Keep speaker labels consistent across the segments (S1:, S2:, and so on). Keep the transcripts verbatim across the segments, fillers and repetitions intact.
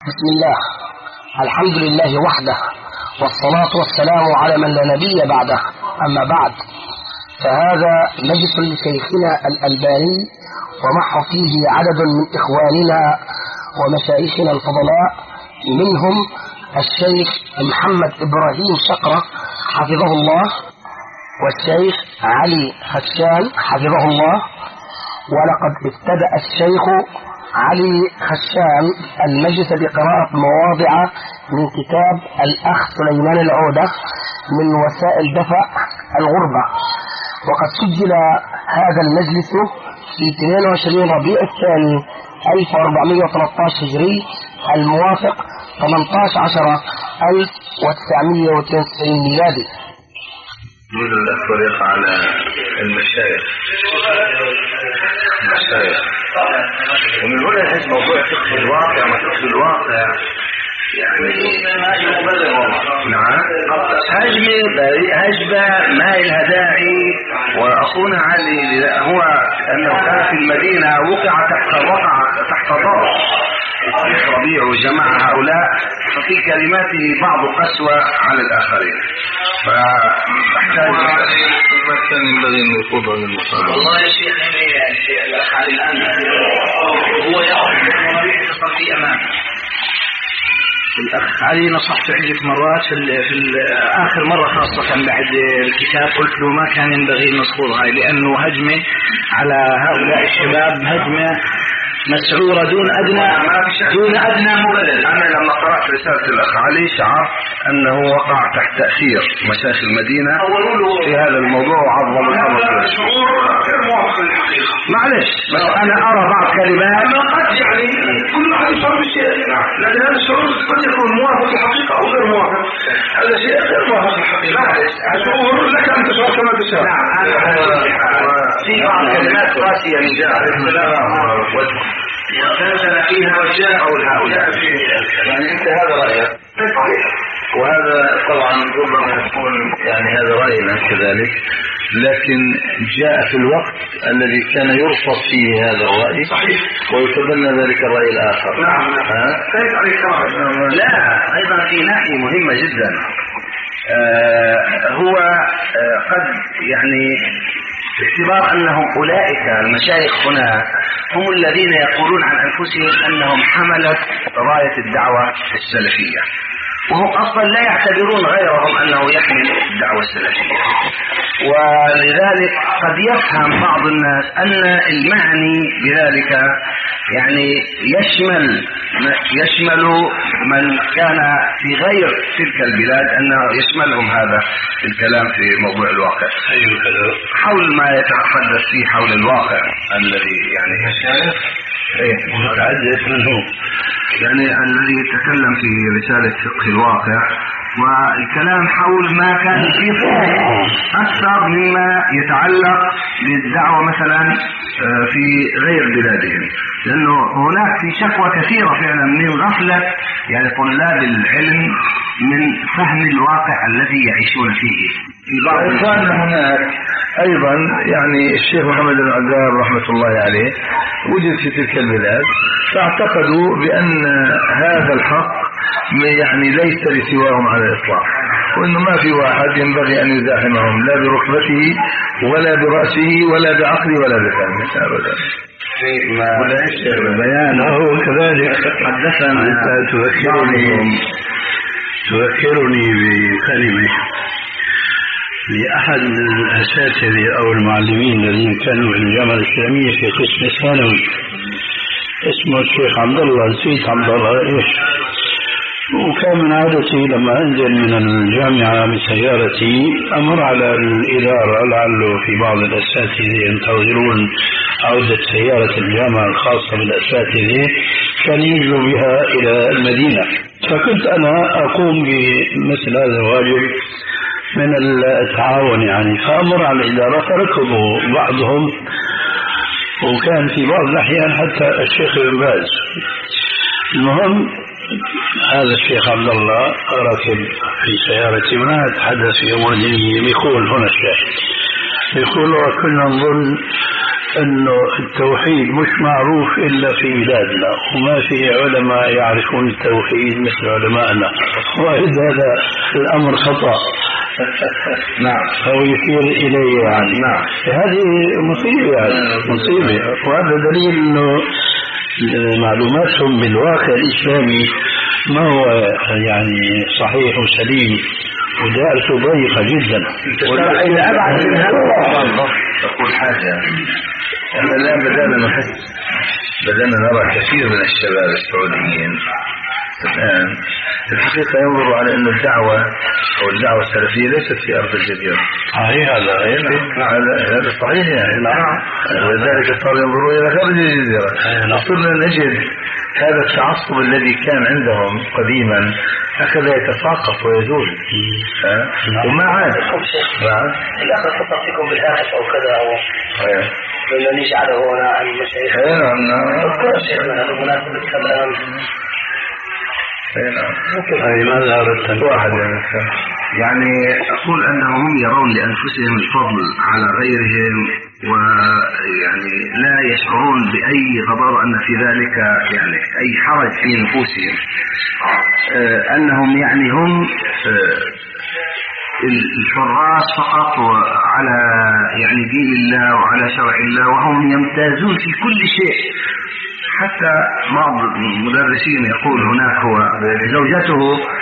S1: بسم الله، الحمد لله وحده، والصلاة والسلام على من لا نبي بعده. أما بعد، فهذا مجلس لشيخنا الألباني، ومعه فيه عدد من إخواننا ومشايخنا الفضلاء، منهم الشيخ محمد إبراهيم شقرة حفظه الله، والشيخ علي خشان حفظه الله. ولقد ابتدأ الشيخ علي خشان المجلس بقراءة مواضع من كتاب الأخ سليمان العودة من وسائل دفع الغربة، وقد سجل هذا المجلس في اثنين وعشرين ربيع الثاني ألف وأربعمائة وثلاثة عشر هجري، الموافق ثمانية عشر ألف وتسعمائة واثنين وتسعين ميلادي.
S2: من الطريق على المشايخ المشايخ ومن هنا يحس موضوع فقه الواقع ما فقه الواقع يعني نعم هجمة هجبة ما لها داعي. وأخونا علي هو أنه كان في المدينة وقع تحت وقع تحت ضغط الشيخ ربيع وجماعة هؤلاء، ففي كلماته بعض قسوة على الآخرين، فأحتاج
S3: ما كان ينبغي أن يخوض عن المصابة.
S4: والله يا شيخ الحال الآن هو يعرف في أمامه. الأخ علي نصحت عدة مرات في, في آخر مرة خاصة بعد الكتاب، قلت له ما كان ينبغي نصخوض هاي، لأنه هجمة على هؤلاء الشباب، هجمة مسعورة دون أدنى دون أدنى مبرر.
S2: أنا لما قرأت رسالة الأخ علي شعرت أنه وقع تحت تأثير مشايخ المدينة في هذا الموضوع وعظم الأمر.
S3: شعور غير موافق للحقيقة.
S2: معلش بس أنا أرى بعض كلمات
S3: أنا قد يعني كل واحد يشعر بالشيء، لكن هذا الشعور قد يكون موافق للحقيقة أو غير موافق. هذا شيء غير موافق للحقيقة. الشعور لك أن تشعر كما تشاء.
S2: في بعض كلمات قاسية من جاء وكانت فيها وجاء أو هؤلاء يعني أنت هذا رأيك، وهذا طبعا ربما يكون يعني هذا رأينا كذلك، لكن جاء في الوقت الذي كان يرفض فيه هذا الرأي
S3: صحيح
S2: ويتبنى ذلك الرأي الآخر.
S3: نعم
S2: لا أيضا في ناحية مهمة جدا. آه هو آه قد يعني باعتبار أنهم أولئك المشايخ هنا هم الذين يقولون عن أنفسهم أنهم حملت راية الدعوة السلفية، وهم أصلا لا يعتبرون غيرهم أنه يحمل الدعوة السلفية. ولذلك قد يفهم بعض الناس أن المعني بذلك يعني يشمل يشمل من كان في غير تلك البلاد، أنه يشملهم هذا الكلام في موضوع الواقع حول ما يتحدث فيه حول الواقع الذي يعني متعدد منه يعني الذي يتكلم في رسالة فقه الواقع، والكلام حول ما كان فيه أكثر مما يتعلق بالدعوة مثلا في غير بلادهم، لأنه هناك في شكوى كثيرة فعلا من غفلة يعني طلاب العلم من فهم الواقع الذي يعيشون فيه. في بعض
S3: كان هناك أيضا يعني الشيخ محمد العذار رحمة الله عليه وجد في تلك البلاد، فاعتقدوا بأن هذا الحق يعني ليس لسواهم على الإطلاق، وإنه ما في واحد ينبغي أن يزاحمهم لا بركبته ولا برأسه ولا بعقله ولا بفهمه أبدا.
S2: بيانه كذلك حدثنا
S5: تذكرني تذكرني بكلمة لأحد الأساتذة أو المعلمين الذين كانوا في الجامعة الإسلامية في قسم الثانوي، اسمه الشيخ عبد الله نسيت عبد الله إيش، وكان من عادتي لما أنزل من الجامعة بسيارتي أمر على الإدارة لعله في بعض الأساتذة ينتظرون عودة سيارة الجامعة الخاصة بالأساتذة كان يجلوا بها إلى المدينة، فكنت أنا أقوم بمثل هذا الواجب من التعاون يعني، فأمر على الإدارة فركبوا بعضهم، وكان في بعض الأحيان حتى الشيخ ابن باز. المهم هذا الشيخ عبد الله راكب في سيارتي وانا اتحدث في امور دينيه، بيقول هنا الشيخ بيقول وكنا نظن أنه التوحيد مش معروف إلا في بلادنا، وما في علماء يعرفون التوحيد مثل علمائنا، وإذا هذا الأمر خطأ.
S3: نعم.
S5: أو يشير إليه يعني.
S3: نعم.
S5: هذه مصيبة يعني مصيبة، وهذا دليل أنه معلوماتهم بالواقع الإسلامي ما هو يعني صحيح وسليم، ودائرته ضيقة جدا.
S3: وإذا أبعد من هذا أقول حاجة، احنا الآن بدأنا نحس، بدأنا نرى كثير من الشباب السعوديين الآن في الحقيقة ينظروا على أن الدعوة أو الدعوة السلفية ليست في أرض الجزيرة.
S5: صحيح هذا
S3: هذا هذا صحيح يعني. نعم. ولذلك صاروا ينظرون إلى خارج الجزيرة. صرنا نجد هذا التعصب الذي كان عندهم قديما أخذ يتساقط ويزول. وما عاد.
S1: نعم. الأخ خطأ فيكم بالهاتف أو كذا أو لأن نجعله هنا عن المشايخ.
S3: نعم نعم.
S1: شيخنا هذا مناسبة الكلام.
S5: أي ماذا أردت
S3: واحد يعني
S2: يعني أقول أنهم يرون لأنفسهم الفضل على غيرهم، ويعني لا يشعرون بأي غضب أن في ذلك يعني أي حرج في نفوسهم، أنهم يعني هم الحراس فقط على يعني دين الله وعلى شرع الله، وهم يمتازون في كل شيء. حتى بعض المدرسين يقول هناك هو زوجته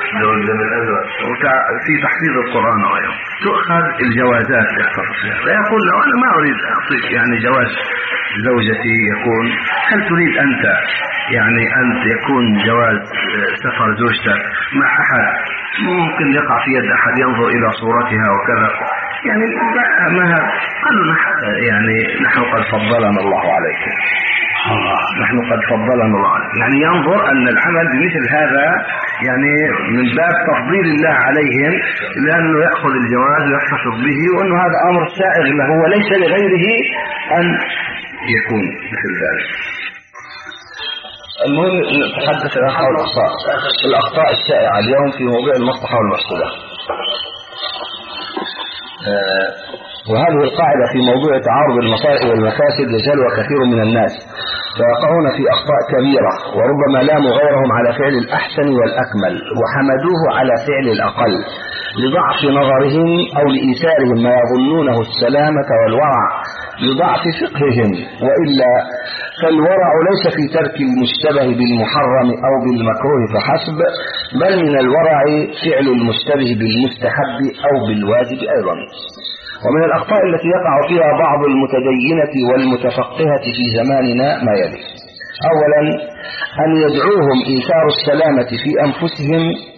S2: في تحفيظ القرآن وغيره تؤخذ الجوازات يحتفظ فيها، فيقول له أنا ما أريد أعطيك يعني جواز زوجتي، يكون هل تريد أنت يعني أن يكون جواز سفر زوجتك مع أحد ممكن يقع في يد أحد ينظر إلى صورتها وكذا، يعني ما قالوا يعني نحن قد فضلنا الله عليك، نحن قد فضلنا الله عليك، يعني ينظر أن العمل بمثل هذا يعني من باب تفضيل الله عليهم، لأنه يأخذ الجواز ويحتفظ به، وأنه هذا أمر سائغ له وليس لغيره أن يكون مثل ذلك.
S1: المهم نتحدث عن حول الأخطاء الأخطاء الشائعة اليوم في موضوع المصلحة والمفسدة. آه وهذه القاعدة في موضوع تعارض المصالح والمفاسد يجهلها كثير من الناس، فيقعون في أخطاء كبيرة، وربما لاموا غيرهم على فعل الأحسن والأكمل وحمدوه على فعل الأقل لضعف نظرهم أو لإيثارهم ما يظنونه السلامة والورع لضعف فقههم، وإلا فالورع ليس في ترك المشتبه بالمحرم أو بالمكروه فحسب، بل من الورع فعل المشتبه بالمستحب أو بالواجب أيضا. ومن الأخطاء التي يقع فيها بعض المتدينة والمتفقهة في زماننا ما يلي: أولا أن يدعوهم إيثار السلامة في أنفسهم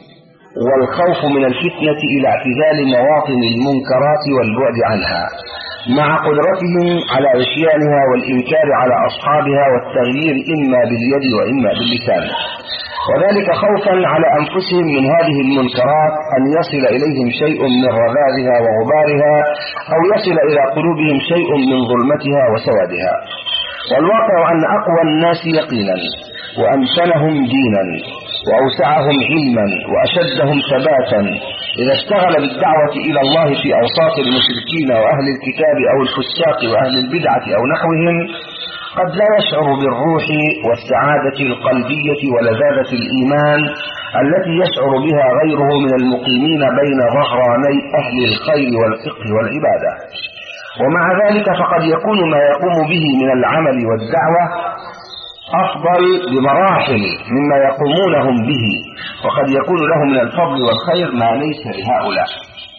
S1: والخوف من الفتنة إلى اعتزال مواطن المنكرات والبعد عنها، مع قدرتهم على عصيانها والإنكار على أصحابها والتغيير إما باليد وإما باللسان، وذلك خوفا على أنفسهم من هذه المنكرات أن يصل إليهم شيء من رذاذها وغبارها، أو يصل إلى قلوبهم شيء من ظلمتها وسوادها. والواقع أن أقوى الناس يقينا وأمثلهم دينا وأوسعهم علما وأشدهم ثباتا إذا اشتغل بالدعوة إلى الله في أوساط المشركين وأهل الكتاب أو الفساق وأهل البدعة أو نحوهم قد لا يشعر بالروح والسعادة القلبية ولذاذة الإيمان التي يشعر بها غيره من المقيمين بين ظهراني أهل الخير والفقه والعبادة. ومع ذلك فقد يكون ما يقوم به من العمل والدعوة أفضل بمراحل مما يقومونهم به، وقد يكون له من الفضل والخير ما ليس لهؤلاء.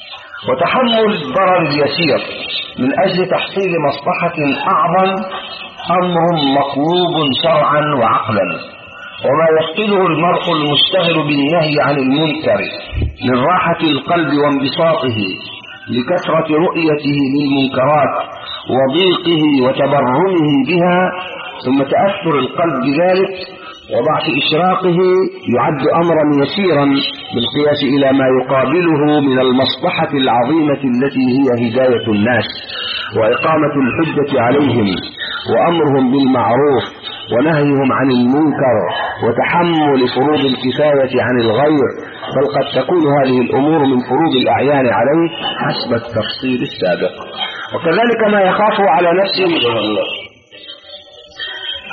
S1: وتحمل الضرر اليسير من أجل تحصيل مصلحة أعظم أمر مطلوب شرعا وعقلا، وما يفقده المرء المشتغل بالنهي عن المنكر من راحة القلب وانبساطه لكثرة رؤيته للمنكرات وضيقه وتبرمه بها، ثم تأثر القلب بذلك وضعف إشراقه، يعد أمرا يسيرا بالقياس إلى ما يقابله من المصلحة العظيمة التي هي هداية الناس وإقامة الحجة عليهم وأمرهم بالمعروف ونهيهم عن المنكر وتحمل فروض الكفاية عن الغير، بل قد تكون هذه الأمور من فروض الأعيان عليه حسب التفصيل السابق. وكذلك ما يخاف على نفسه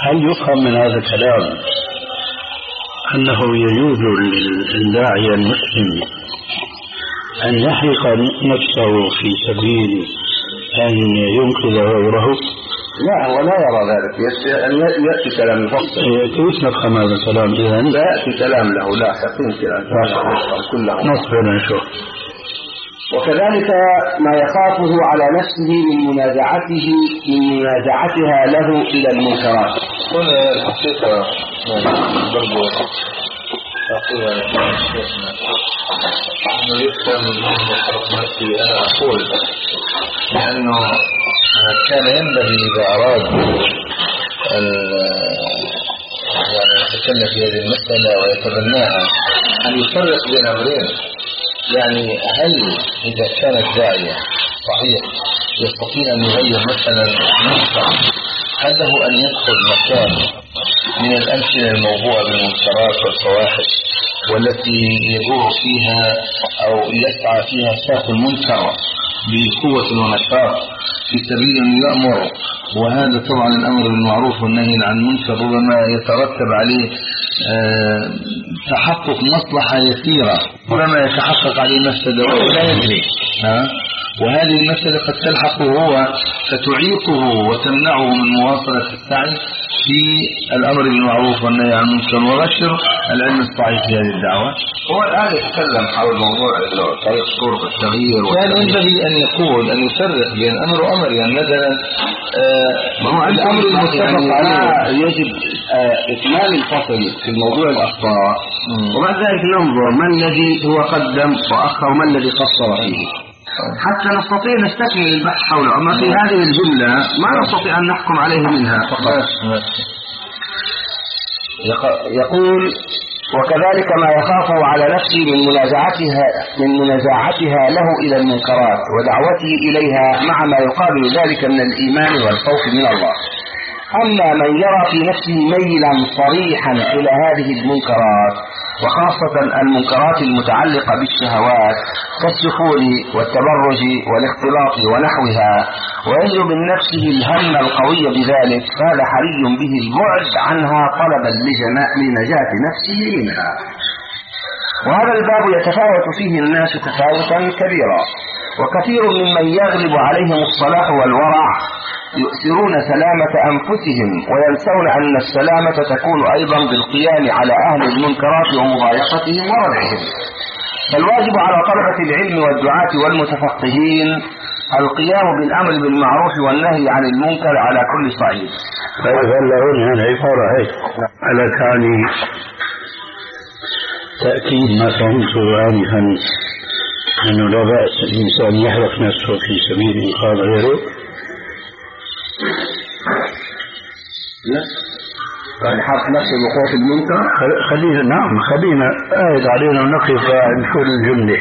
S5: هل يفهم من هذا الكلام أنه يجوز للداعية المسلم أن يحرق نفسه في سبيل أن ينقذ غيره؟
S3: لا، هو لا يرى ذلك. يأتي كلام مفصل.
S5: كيف نفهم هذا الكلام إذن؟
S3: لا يأتي كلام له، لا يقين كلام كله
S5: نصبر نشوف.
S3: وكذلك ما يخافه على نفسه من منازعته من منازعتها له إلى المنكرات.
S6: هنا الحقيقة برضو أقول شيخنا أنه يفهم من حرق نفسي. أنا أقول لأنه كان ينبغي إذا أراد أن يعني يتكلم في هذه المسألة ويتبناها أن يفرق بين أمرين. يعني هل إذا كان الداعية صحيح يستطيع أن يغير مثلا نفسه، هل له أن يدخل مكان من الأمثلة الموضوعة بالمنكرات والفواحش والتي يدور فيها أو يسعى فيها ساق المنكر بقوة ونشاط في سبيل أن يأمر؟ وهذا طبعا الأمر بالمعروف والنهي عن المنكر ربما يترتب عليه أه تحقق مصلحة يسيرة، ربما يتحقق عليه مفسدة ولا يدري. ها؟ وهذه المسألة قد تلحقه هو فتعيقه وتمنعه من مواصلة السعي في الأمر بالمعروف والنهي عن المنكر ونشر العلم الصحيح في هذه الدعوة.
S3: هو الآن يتكلم حول موضوع طريق طرق التغيير.
S6: كان ينبغي أن يقول أن يفرق بين أمر وأمر. يعني مثلا
S3: آه الأمر المتفق عليه يجب آه إكمال الفصل في الموضوع الأخطاء، وبعد ذلك ننظر ما الذي هو قدم وأخر وما الذي قصر فيه حتى نستطيع نستكمل البحث حوله. أما في هذه الجملة ما نستطيع أن نحكم عليه منها فقط. يقول وكذلك ما يخافه على نفسه من منازعتها من منازعتها له إلى المنكرات ودعوته إليها مع ما يقابل ذلك من الإيمان والخوف من الله. أما من يرى في نفسه ميلا صريحا إلى هذه المنكرات وخاصة المنكرات المتعلقة بالشهوات كالسفور والتبرج والاختلاط ونحوها ويجد من نفسه الهم القوي بذلك، فهذا حري به البعد عنها طلبا لنجاة نفسه منها. وهذا الباب يتفاوت فيه الناس تفاوتا كبيرا، وكثير ممن يغلب عليهم الصلاح والورع يؤثرون سلامة أنفسهم وينسون أن السلامة تكون أيضا بالقيام على أهل المنكرات ومضايقتهم وردعهم. فالواجب على طلبة العلم والدعاة والمتفقهين القيام بالأمر بالمعروف والنهي عن المنكر على كل صعيد.
S5: فلهون هنا عبارة هيك على ثاني تأكيد ما فهمته آنفا أنه لا بأس الإنسان يحرق نفسه في سبيل إنقاذ غيره.
S3: لا يعني حرق نفسه بخوف المنكر.
S5: خلينا نعم خلينا آيد علينا نقف نشوف الجملة.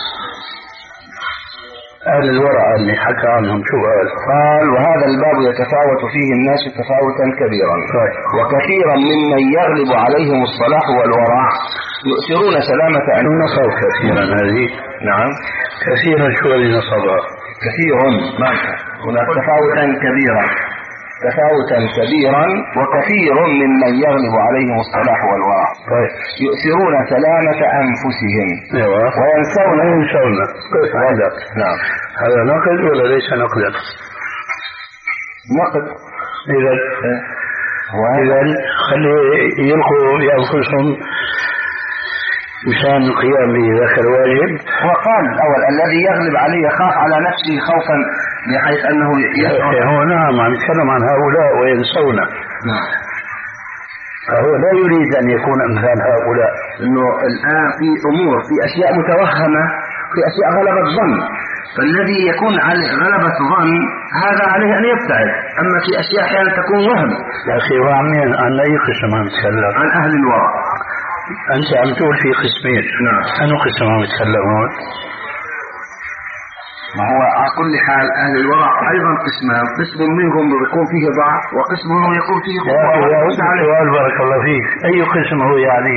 S5: أهل الورع اللي حكى عنهم شو قال؟
S3: قال وهذا الباب يتفاوت فيه الناس تفاوتا كبيرا، وكثيرا ممن يغلب عليهم الصلاح والورع يؤثرون سلامة أنفسهم.
S5: نصب كثيرا هذه.
S3: نعم
S5: كثيرا شو اللي نصبها؟
S3: كثير ما هناك تفاوتا كبيرا تفاوتا كبيرا وكثير ممن يغلب عليهم الصلاح والورع يؤثرون سلامة أنفسهم وينسون
S5: ينسون كيف هذا؟
S3: نعم
S5: هذا نقد ولا ليس نقدا؟
S3: نقد.
S5: إذا إذا خلي يلقوا بأنفسهم مشان القيام بذاك الواجب.
S3: وقال الأول الذي يغلب عليه يخاف على نفسه خوفا بحيث أنه
S5: يشعر. هو نعم عم يتكلم عن هؤلاء وينسون.
S3: نعم
S5: فهو لا يريد أن يكون أمثال هؤلاء.
S3: إنه الآن في أمور في أشياء متوهمة في أشياء غلبة ظن، فالذي يكون على غلبة ظن هذا عليه أن يبتعد. أما في أشياء أحيانا تكون وهم.
S5: يا أخي هو عن أي قسم عم يتكلم؟
S3: عن أهل الورع.
S5: أنت عم تقول في قسمين.
S3: نعم.
S5: أنو قسم عم يتكلمون؟
S3: ما هو على كل حال أهل الورع أيضا قسمان، قسم منهم يكون فيه ضعف وقسم منهم يكون فيه قوة.
S5: يا بارك الله فيك، أي قسم هو يعني؟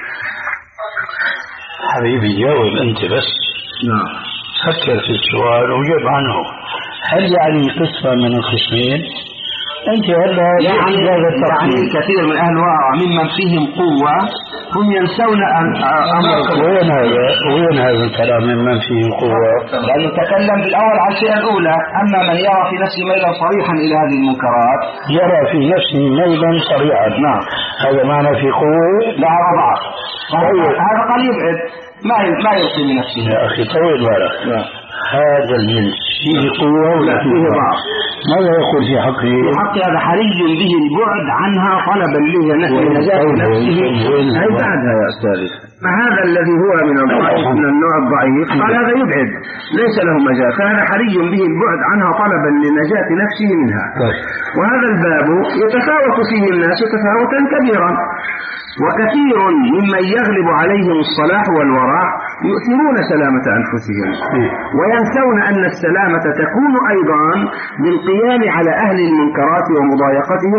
S5: حبيبي جاوب أنت بس.
S3: نعم.
S5: فكر في السؤال وجب عنه. هل يعني قسم من القسمين أنت هلا
S2: يعني, يعني كثير من أهل الواقع ممن فيهم قوة هم ينسون أن أمر.
S5: وين هذا وين هذا الكلام ممن فيهم قوة؟
S2: لأنه تكلم بالأول عن الشيء الأولى. أما من يرى في نفسه ميلا صريحا إلى هذه المنكرات
S5: يرى في نفسه ميلا صريحا.
S2: نعم
S5: هذا معنى في قوة؟
S2: لا ضعف. هذا قد يبعد ما ما يلقي من نفسه.
S5: يا أخي طويل بالك. هذا الجنس فيه قوة ولا فيه ضعف؟ ماذا يقول في حقه؟
S2: في حق هذا حري به البعد عنها طلبا لنجاة نفسه. هي بعدها يا أستاذ. فهذا الذي هو من الضعيف من النوع الضعيف قال هذا يبعد ليس له مجال، فهذا حري به البعد عنها طلبا لنجاة نفسه منها. وهذا الباب يتفاوت فيه الناس تفاوتا كبيرا، وكثير ممن يغلب عليهم الصلاح والورع يؤثرون سلامة أنفسهم وينسون أن السلامة تكون أيضا بالقيام على أهل المنكرات ومضايقتهم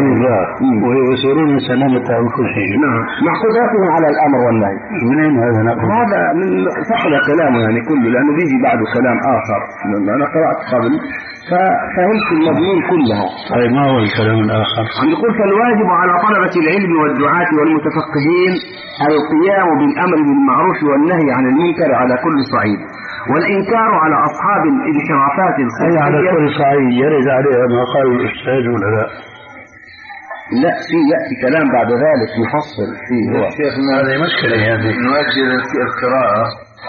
S5: ويؤثرون سلامة أنفسهم.
S2: نعم محفوظاتهم على الأمر والنهي.
S5: من أين هذا نقول؟
S2: هذا من فحل كلامه يعني كله، لأنه بيجي بعده كلام آخر أنا قرأت قبل ففهمت المضمون كلها.
S5: طيب ما هو الكلام الآخر؟
S2: عم يقول فالواجب على طلبة العلم والدعاة والمتفقهين القيام بالأمر بالمعروف والنهي عن المنكر على كل صعيد، والإنكار على أصحاب الانحرافات
S5: الخلقية على كل صعيد يرد عليها ما قال الأستاذ ولا لا؟
S2: لا في يأتي كلام بعد ذلك يفصل فيه. هو
S3: شيخنا
S5: هذه مشكلة هذه.
S3: نؤجل القراءة.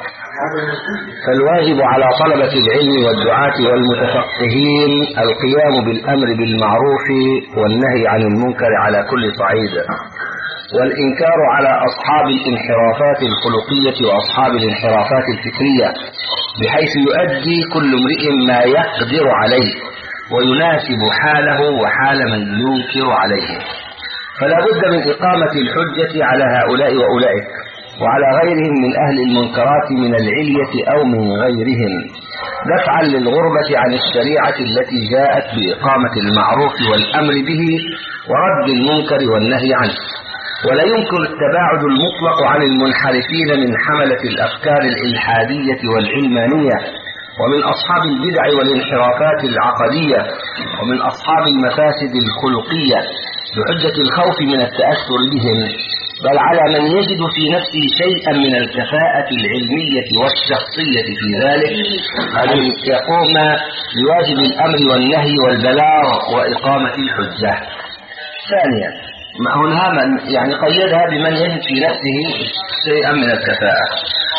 S1: فالواجب على طلبة العلم والدعاة والمتفقهين القيام بالأمر بالمعروف والنهي عن المنكر على كل صعيد، والإنكار على أصحاب الانحرافات الخلقية وأصحاب الانحرافات الفكرية، بحيث يؤدي كل امرئ ما يقدر عليه ويناسب حاله وحال من ينكر عليه. فلا بد من إقامة الحجة على هؤلاء وأولئك وعلى غيرهم من أهل المنكرات من العلية أو من غيرهم، دفعا للغربة عن الشريعة التي جاءت بإقامة المعروف والأمر به ورد المنكر والنهي عنه. ولا يمكن التباعد المطلق عن المنحرفين من حملة الأفكار الإلحادية والعلمانية ومن أصحاب البدع والانحرافات العقدية ومن أصحاب المفاسد الخلقية بحجة الخوف من التأثر بهم، بل على من يجد في نفسه شيئا من الكفاءة العلمية والشخصية في ذلك أن يقوم بواجب الأمر والنهي والبلاغ وإقامة الحجة. ثانيا هنا من يعني قيدها بمن يجد في نفسه شيئا من الكفاءة،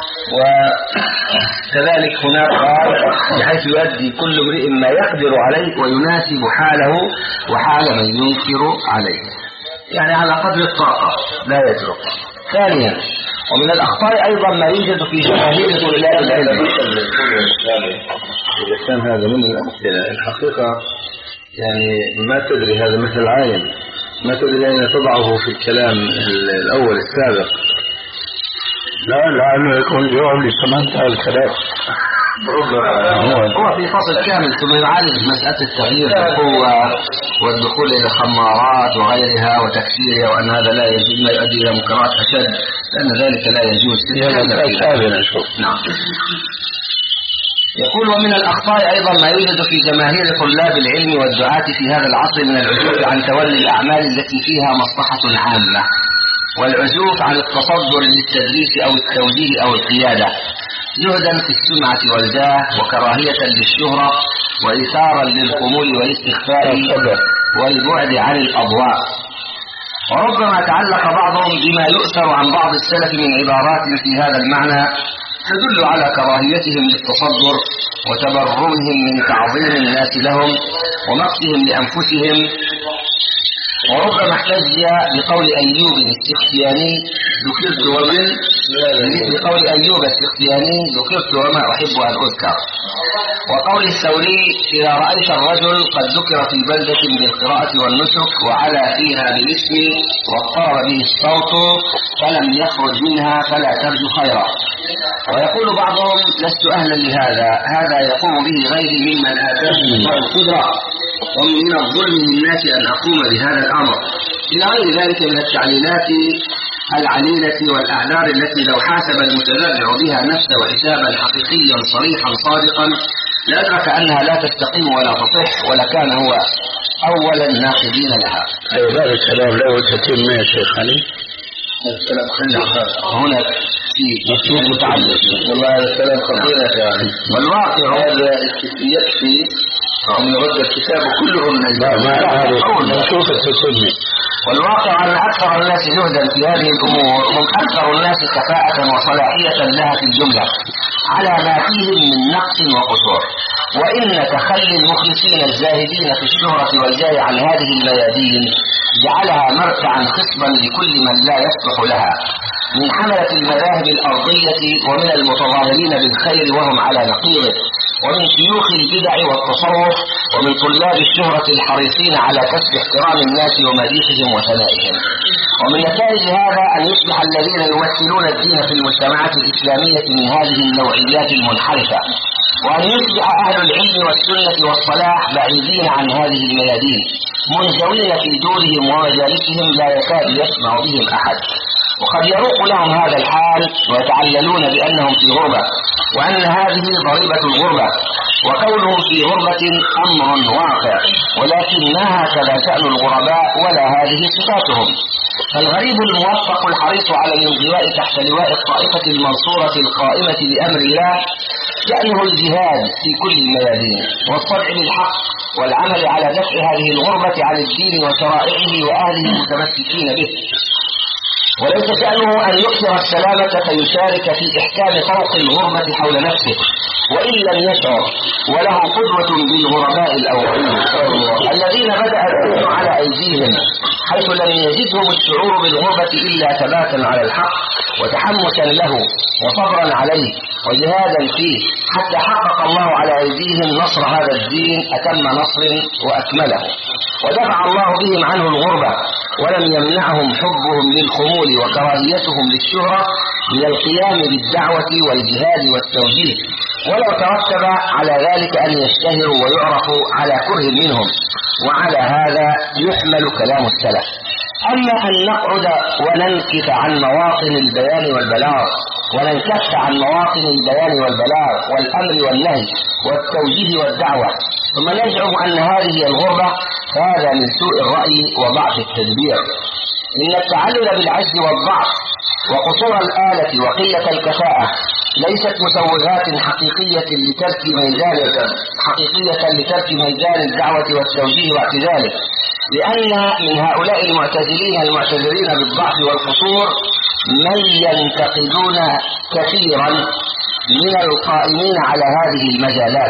S1: وكذلك هنا قال بحيث يؤدي كل امرئ ما يقدر عليه ويناسب حاله وحال من ينكر عليه، يعني على قدر الطاقة لا يترك. ثانيا ومن الأخطاء أيضا ما يوجد في جماهير طلاب العلم.
S3: إذا كان هذا من الأمثلة الحقيقة يعني ما تدري هذا مثل عين ما تدري أين تضعه في الكلام الأول السابق.
S5: لا لعله يكون جواب لسمنت الكلام.
S2: هو في فصل كامل ثم يعالج مسألة التغيير بالقوة والدخول إلى الخمارات وغيرها وتكفيرها وأن هذا لا يجوز ما يؤدي إلى منكرات أشد لأن ذلك لا يجوز. نعم. يقول ومن الأخطاء أيضا ما يوجد في جماهير طلاب العلم والدعاة في هذا العصر من العزوف عن تولي الأعمال التي فيها مصلحة عامة، والعزوف عن التصدر للتدريس أو التوجيه أو القيادة، زهدا في السمعة والجاه وكراهية للشهرة وإثارا للخمول والاستخفاء والبعد عن الأضواء. وربما تعلق بعضهم بما يؤثر عن بعض السلف من عبارات في هذا المعنى تدل على كراهيتهم للتصدر وتبرمهم من تعظيم الناس لهم ومقتهم لأنفسهم. وربما احتج بقول أيوب السختياني ذكرت ومن بقول أيوب السختياني ذكرت وما أحب أن أذكر، وقول الثوري إذا رأيت الرجل قد ذكر في بلدة بالقراءة والنسك وعلى فيها بالاسم واضطرب به الصوت فلم يخرج منها فلا ترجو خيرا. ويقول بعضهم لست أهلا لهذا، هذا يقوم به غيري ممن آتاه الله القدرة ومن الظلم للناس أن أقوم بهذا الأمر، إلى غير ذلك من التعليلات العليلة والأعذار التي لو حاسب المتذرع بها نفسه حسابا حقيقيا صريحا صادقا لأدرك أنها لا تستقيم ولا تصح، ولكان هو أول الناقدين لها.
S5: هذا الكلام له تتم يا شيخ علي.
S2: هنا في متعلق
S6: والله هذا الكلام خطير يعني.
S2: والواقع
S6: هذا يكفي أن يرد الكتاب كله من
S5: لا ما نشوف التسمي.
S2: والواقع أن أكثر الناس جهدا في هذه الأمور هم أكثر الناس كفاءة وصلاحية لها في الجملة على ما فيهم من نقص وقصور. وإن تخلي المخلصين الزاهدين في الشهرة والجاه عن هذه الميادين جعلها مرتعا خصبا لكل من لا يصلح لها من حملة المذاهب الأرضية ومن المتظاهرين بالخير وهم على نقيضه، ومن شيوخ البدع والتصوف، ومن طلاب الشهرة الحريصين على كسب احترام الناس ومديحهم وثنائهم. ومن نتائج هذا أن يصبح الذين يمثلون الدين في المجتمعات الإسلامية من هذه النوعيات المنحرفة، وأن يصبح أهل العلم والسنة والصلاح بعيدين عن هذه الميادين منزوين في دورهم ومجالسهم لا يكاد يسمع بهم أحد. وقد يروق لهم هذا الحال ويتعللون بأنهم في غربة، وأن هذه ضريبة الغربة، وكونهم في غربة أمر واقع، ولكن ما هكذا شأن الغرباء ولا هذه صفاتهم. فالغريب الموفق الحريص على الانضواء تحت لواء الطائفة المنصورة القائمة بأمر الله شأنه الجهاد في كل الميادين والصدع بالحق والعمل على دفع هذه الغربة عن الدين وشرائعه وأهله المتمسكين به، وليس شأنه أن يكثر السلامة فيشارك في إحكام طوق الغربة حول نفسه وإن لم يشعر، وله قدوة بالغرباء الأولين الذين بدأ الدين على أيديهم، حيث لم يجدهم الشعور بالغربة إلا ثباتا على الحق وتحمسا له وصبرا عليه وجهادا فيه، حتى حقق الله على أيديهم نصر هذا الدين أتم نصر وأكمله، ودفع الله بهم عنه الغربة، ولم يمنعهم حبهم للخمول وكراهيتهم للشهرة من القيام بالدعوة والجهاد والتوجيه، ولو ترتب على ذلك أن يشتهروا ويعرفوا على كره منهم. وعلى هذا يحمل كلام السلف. أما أن نقعد وننكف عن مواطن البيان والبلاغ وننكف عن مواطن البيان والبلاغ والأمر والنهي والتوجيه والدعوة ثم نزعم أن هذه الغربة، فهذا من سوء الرأي وضعف التدبير. إن التعلل بالعجز والضعف وقصور الآلة وقلة الكفاءة ليست مسوغات حقيقية لترك ميدان حقيقية لترك ميدان الدعوة والتوجيه واعتزاله، لأن من هؤلاء المعتزلين المعتذرين بالضعف والقصور من ينتقدون كثيرا من القائمين على هذه المجالات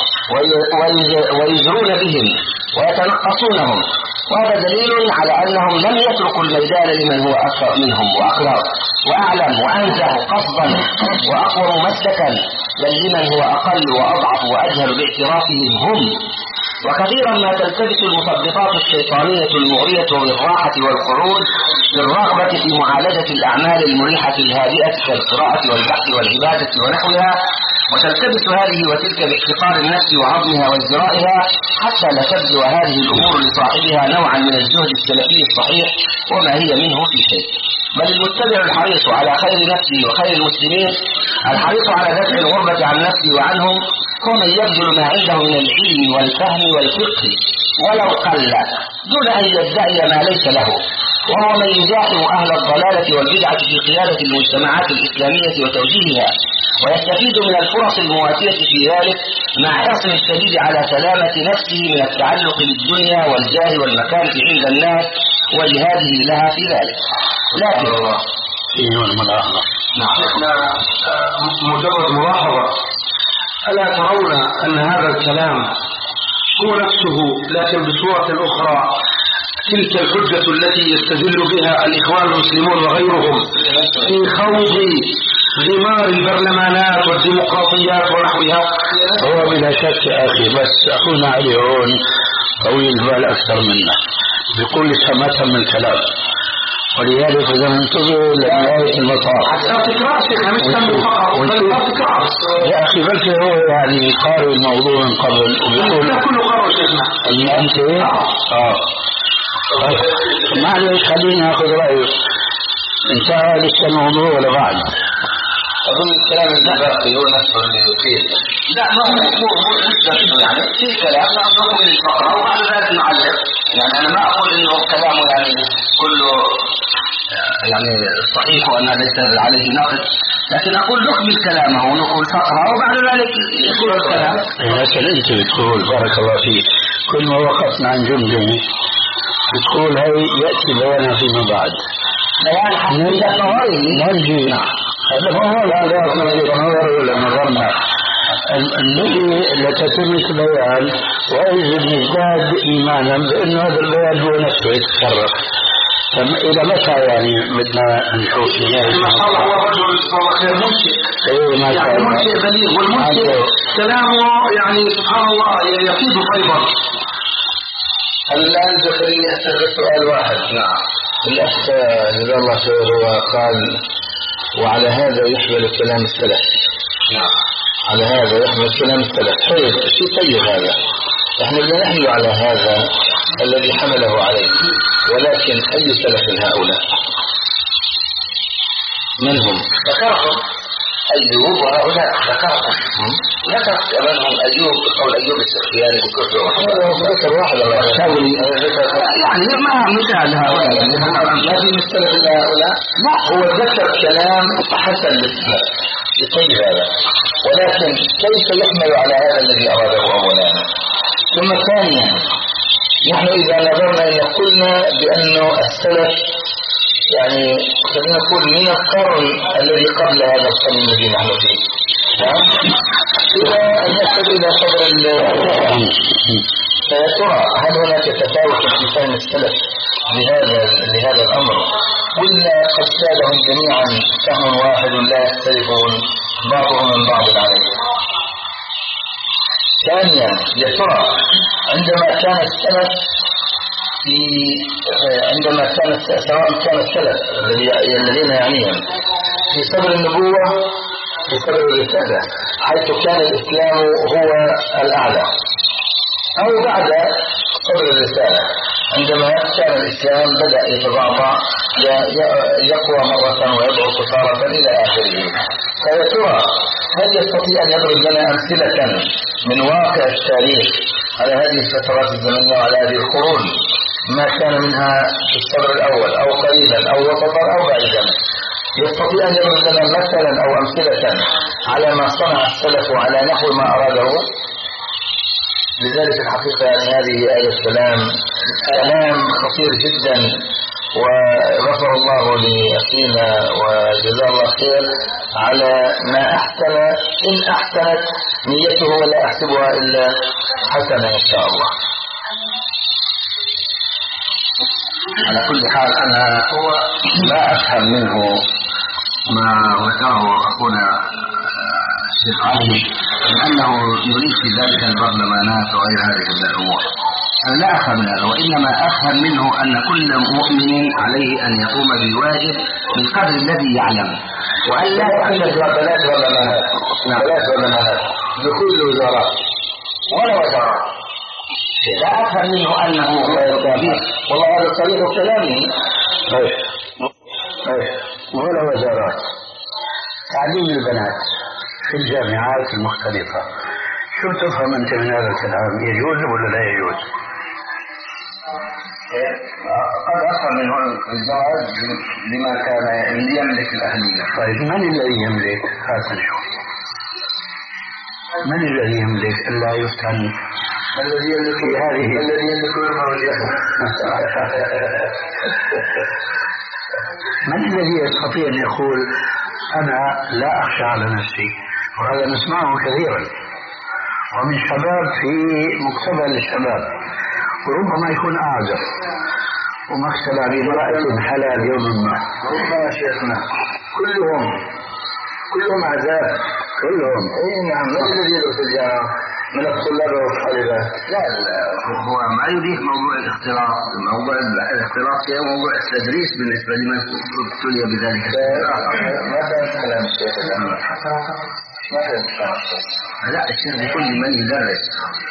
S2: ويزرون بهم ويتنقصونهم، وهذا دليل على أنهم لم يتركوا الميدان لمن هو أكثر منهم وأقدر وأعلم وأنزه قصدا وأقوم مسلكا، بل لمن هو أقل وأضعف وأجهل باعترافهم هم. وكثيرا ما تلتبس المثبطات الشيطانية المغرية بالراحة والقعود بالرغبة في معالجة الأعمال المريحة الهادئة كالقراءة والبحث والعبادة ونحوها، وتلتبس هذه وتلك باحتقار النفس وعظمها وازدرائها، حتى لا تبدو هذه الأمور لصاحبها نوعا من الزهد السلفي الصحيح وما هي منه في شيء. بل المتبع الحريص على خير نفسه وخير المسلمين، الحريص على دفع الغربة عن نفسه وعنهم، هو من يبذل ما عنده من العلم والفهم والفقه ولو قل دون أن يدعي ما ليس له، وهو من يزاحم أهل الضلالة والبدعة في قيادة المجتمعات الإسلامية وتوجيهها، ويستفيد من الفرص المواتية في ذلك مع حرصه الشديد على سلامة نفسه من التعلق بالدنيا والجاه والمكانة عند الناس وجهاده لها في ذلك. لكن
S1: مجرد ملاحظة، ألا ترون أن هذا الكلام هو نفسه لكن بصورة أخرى تلك الحجة التي يستدل بها الإخوان المسلمون وغيرهم في خوض غمار البرلمانات والديمقراطيات ونحوها؟
S5: هو بلا شك أخي، بس أخونا علي هون طويل البال أكثر منا، بكل سمة من الكلام، ولذلك إذا ننتظر لنهاية المطاف. يا أخي بلكي هو يعني قارئ الموضوع من قبل وبيقول
S1: كل قارئ شيخنا
S5: أن أنت آه معلش خلينا ناخذ رأيه. انتهى لسه الموضوع ولا بعد؟
S6: أظن الكلام اللي باقي هو نفسه اللي يطيل.
S2: لا ما هو مو مو يعني في كلام نقول الفقرة وبعد ذلك نعلق. يعني أنا ما أقول إنه كلامه يعني كله يعني صحيح وأنا ليس عليه نقد، لكن أقول نكمل كلامه ونقول فقرة وبعد ذلك يقول الكلام.
S5: لكن أنت بتقول بارك الله فيك كل ما وقفنا عن جمجمة بتقول هي يأتي بيانها فيما بعد.
S1: بيان حقيقة نظري
S5: نرجي هذا هو هذا نظر ولا نظرنا الذي لتتمة بيان وإذا نزداد إيمانا بأن هذا البيان هو نفسه يتكرر. إذا متى يعني بدنا نشوف نهاية
S1: ما شاء الله هو رجل خير منشئ.
S5: إيه ما شاء
S1: يعني
S5: الله
S1: منشئ بليغ والمنشئ كلامه يعني سبحان الله يفيض فيضا.
S6: الآن زكريا يسأل سؤال واحد. نعم. الأخ جزاه الله خير هو قال وعلى هذا يحمل كلام السلف. نعم. على هذا يحمل كلام السلف. طيب شيء طيب هذا. احنا بدنا نحمل على هذا الذي حمله عليه، ولكن أي سلف هؤلاء؟ من هم؟
S2: ذكرهم أيوب وهؤلاء ذكرهم ذكر منهم أيوب قول أيوب السختياني وكفر
S6: ذكر واحد الله
S2: يعني ما مثال هؤلاء
S6: ما في مستند لهؤلاء.
S2: لا
S6: هو ذكر كلام حسن للسلف يطيب هذا، ولكن كيف يحمل على هذا الذي أراده أولا؟ ثم ثانيا نحن إذا نظرنا إلى قلنا بأنه السلف يعني خلينا نقول من القرن الذي قبل هذا القرن الذي نحن فيه. إذا نحن إلى قدر فيترى هل هناك تفاوت في فهم السلف لهذا لهذا الأمر، ولا قد سادهم جميعا فهم واحد لا يختلفون بعضهم من بعض عليه؟ ثانيا يا ترى عندما كان السلف في عندما كان سواء كان السلف الذين يعنيهم في صدر النبوة في صدر الرسالة حيث كان الإسلام هو الأعلى، أو بعد صدر الرسالة عندما كان الإسلام بدأ يتضعضع يقوى مرة ويضعف تارة إلى آخره. فيا ترى هل يستطيع أن يضرب لنا أمثلة من واقع التاريخ على هذه الفترات الزمنية وعلى هذه القرون ما كان منها في الصدر الأول أو قريبا أو وسطا أو بعيدا، يستطيع أن يضرب لنا مثلا أو أمثلة على ما صنع السلف وعلى نحو ما أراده؟ لذلك الحقيقة يعني هذه آية السلام كلام خطير جدا، وغفر الله لأخينا وجزاه الله خير على ما أحسن إن أحسنت نيته ولا أحسبها إلا حسنة إن شاء الله.
S2: على كل حال أنا هو لا أفهم منه ما ذكره أخونا الشيخ علي من أنه يريد في ذلك البرلمانات وغير هذه الأمور. أنا لا أفهم هذا، وإنما أفهم منه أن كل مؤمن عليه أن يقوم بالواجب بالقدر الذي يعلم، وأن لا
S6: يعلم بلاش برلمانات بلاش برلمانات دخول الوزارات
S2: ولا وزارات. لا أفهم منه أنه
S6: والله هذا صريح كلامي.
S5: طيب طيب ولا وزارات. تعليم البنات في الجامعات المختلفة، شو تفهم أنت من هذا الكلام؟ يجوز ولا لا يجوز؟
S2: قد أفهم منه الجواز لما كان يملك الأهلية.
S5: طيب من الذي يملك؟ هذا نشوف من الذي يملك إلا يفتن
S6: الذي يملك
S5: هذه
S6: الذي يملك المولى.
S5: من الذي يستطيع أن يقول أنا لا أخشى على نفسي؟ وهذا نسمعه كثيرا ومن شباب في مقتبل الشباب، وربما يكون أعزب ومقتل بامرأة حلال يوم ما.
S6: ربما شيخنا
S5: كلهم كلهم عذاب كلهم.
S6: اي نعم. من الذي يدخل في الجامعة من الطلاب والطالبات؟
S2: لا هو ما يريد موضوع الاختلاط، موضوع الاختلاط هي موضوع التدريس بالنسبة لمن ابتلي بذلك.
S6: ما كان كلام الشيخ ما كان كلام الشيخ.
S2: لا الشيخ يقول لمن يدرس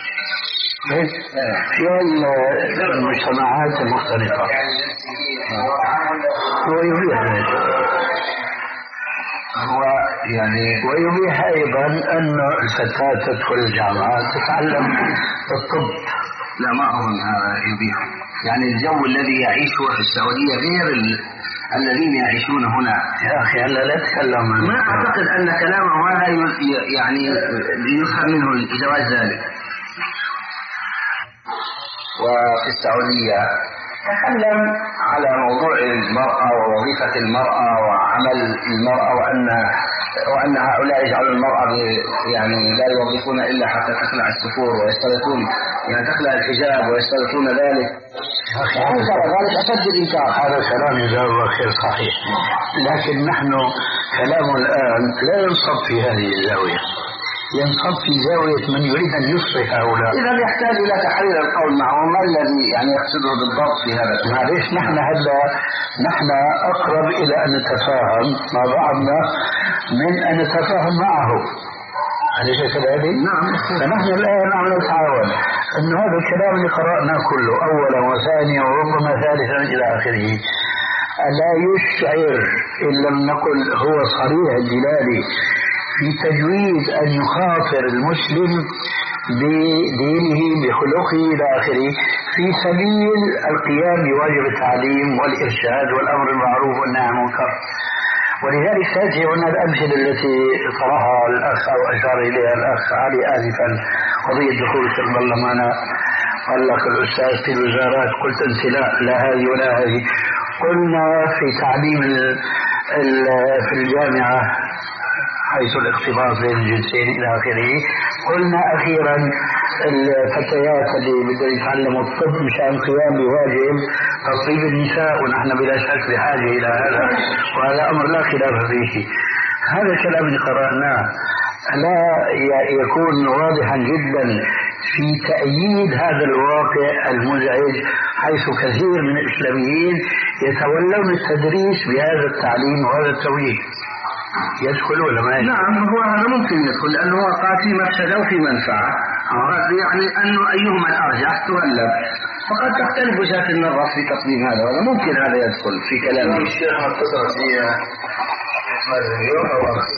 S5: في المجتمعات المختلفة هو يريد
S2: هو
S6: يعني
S5: ويبيح أيضا أن الفتاة تدخل الجامعة تتعلم الطب.
S2: لا ما أظن هذا يبيح، يعني الجو الذي يعيشه في السعودية غير ال... الذين يعيشون هنا.
S5: يا أخي هلا لا تكلم.
S2: ما أعتقد أن كلامه هذا يعني يفهم منه جواز ذلك. وفي السعودية تكلم على موضوع المرأة ووظيفة المرأة وعمل المرأة وأن وأن هؤلاء يجعلون المرأة يعني لا يوظفون إلا حتى تخلع السفور ويشترطون يعني تخلع الحجاب ويشترطون ذلك.
S5: أنكر ذلك أشد الإنكار. هذا كلام جزاه الله خير صحيح، لكن نحن كلامه الآن لا ينصب في هذه الزاوية، ينصب في زاوية من يريد أن يصلح هؤلاء.
S2: إذا يحتاج إلى تحرير القول معهم، ما الذي يعني يقصده بالضبط في هذا؟
S5: معليش نحن هلا نحن أقرب إلى أن نتفاهم مع بعضنا من أن نتفاهم معه. أليس كذلك؟
S2: نعم.
S5: فنحن الآن عم نتعاون أن هذا الكلام اللي قرأناه كله أولا وثانيا وربما ثالثا إلى آخره ألا يشعر إن لم نقل هو صريح الدلالة في تجويز أن يخاطر المسلم بدينه بخلقه إلى آخره في سبيل القيام بواجب التعليم والإرشاد والأمر بالمعروف والنهي عن المنكر. ولذلك سأتي هنا الأمثلة التي طرحها الأخ أو أشار إليها الأخ علي آنفا، قضية دخول في البرلمانات. قال لك الأستاذ في الوزارات، قلت أنت لا لا هذه ولا هذه. قلنا في تعليم ال ال في الجامعة حيث الاختلاط بين الجنسين إلى آخره. قلنا أخيرا الفتيات اللي بدهم يتعلموا الطب مشان قيام بواجب تطيب النساء، ونحن بلا شك بحاجة إلى هذا، وهذا أمر لا خلاف فيه. هذا الكلام اللي قرأناه لا يكون واضحا جدا في تأييد هذا الواقع المزعج، حيث كثير من الإسلاميين يتولون التدريس بهذا التعليم وهذا التوجيه. يدخل ولا ما يدخل؟
S2: نعم هو هذا ممكن يدخل، لأنه هو قال في مفسدة وفي منفعة. يعني أنه أيهما الأرجح تغلب، فقد تختلف وجهات النظر في تقديم هذا ولا ممكن هذا يدخل في كلامه.
S6: الشيخ اتصلت فيها هذا اليوم أو أمس،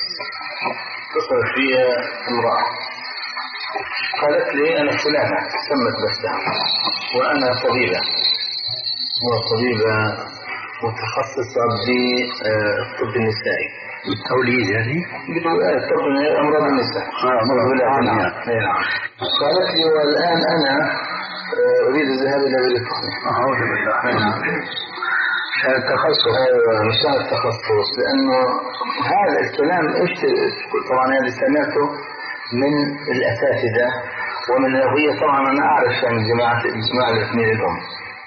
S6: اتصلت فيها امرأة قالت لي أنا فلانة، سمت نفسها، وأنا طبيبة، وطبيبة متخصصة بالطب النسائي،
S5: بالتوليد يعني
S6: بالطب أمراض النساء.
S5: آه أمراض النساء.
S6: نعم. قالت لي والآن أنا أريد الذهاب إلى بريطانيا.
S5: أعوذ بالله. مشان التخصص.
S6: أيوة مشان التخصص، لأنه هذا الكلام إيش طبعا هذا سمعته من الأساتذة ومن هي طبعا أنا أعرف عن جماعة الجماعة الاثنين الأم.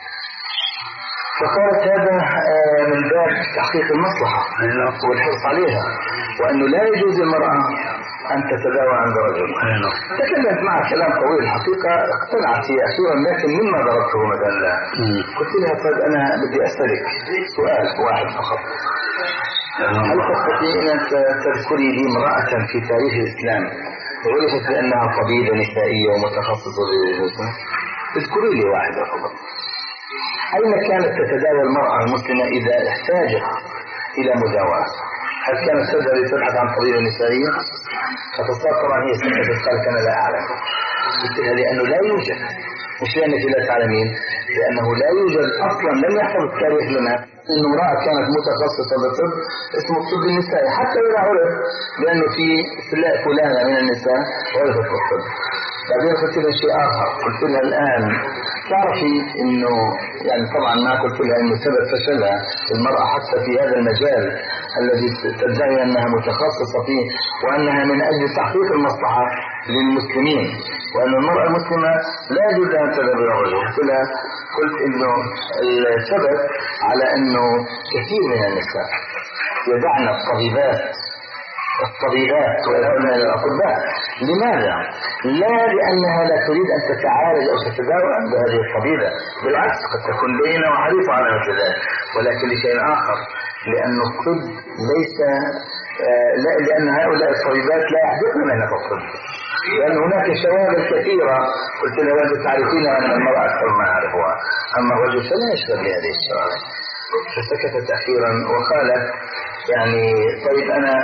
S6: فقالت هذا من باب تحقيق المصلحة والحرص عليها، وأنه لا يجوز للمرأة أن تتداوى عند رجل. تكلمت معها كلام طويل الحقيقة، اقتنعت هي أخيرا، لكن مما ضربته مثلا قلت لها طيب أنا بدي أسألك سؤال واحد فقط، هل تستطيعين أن تذكري لي امرأة في تاريخ الإسلام عرفت بأنها طبيبة نسائية ومتخصصة بالنساء؟ اذكري لي واحدة فقط. أين كانت تتداوى المرأة المسلمة إذا احتاجت إلى مداواة؟ هل كانت تذهب تبحث عن طبيبة نسائية؟ فتصار طبعا هي سكتت قالت أنا لا أعلم. قلت لها لأنه لا يوجد، مش لأنك لا تعلمين، لأنه لا يوجد أصلا، لم يحفظ التاريخ لنا أن امرأة كانت متخصصة بالطب اسمه الطب النسائي، حتى إذا عرف بأنه في فلانة من النساء عرفت بالطب. بعدين قلت لها شيء آخر، قلت لها الآن تعرفي إنه يعني طبعا ما قلت لها إنه سبب فشلها المرأة حتى في هذا المجال الذي تدعي أنها متخصصة فيه، وأنها من أجل تحقيق المصلحة للمسلمين، وأن المرأة المسلمة لا يجوز أن تذهب إلى الرجل. قلت لها قلت إنه السبب على إنه كثير من النساء يدعن الطبيبات الطبيبات ويذهبن إلى الأطباء. لماذا؟ لا لأنها لا تريد أن تتعالج أو تتداوى عند هذه الطبيبة، بالعكس قد تكون لينة وحريصة على مثل ذلك، ولكن لشيء آخر، لأن الطب ليس آه لا لأن هؤلاء الطبيبات لا يحدثن مهنة الطب، لأن هناك شواغل كثيرة. قلت لها وأنت تعرفين أن المرأة أكثر ما أعرفها، أما الرجل فلا يشغل بهذه الشواغل. فسكتت أخيرا وقالت يعني طيب أنا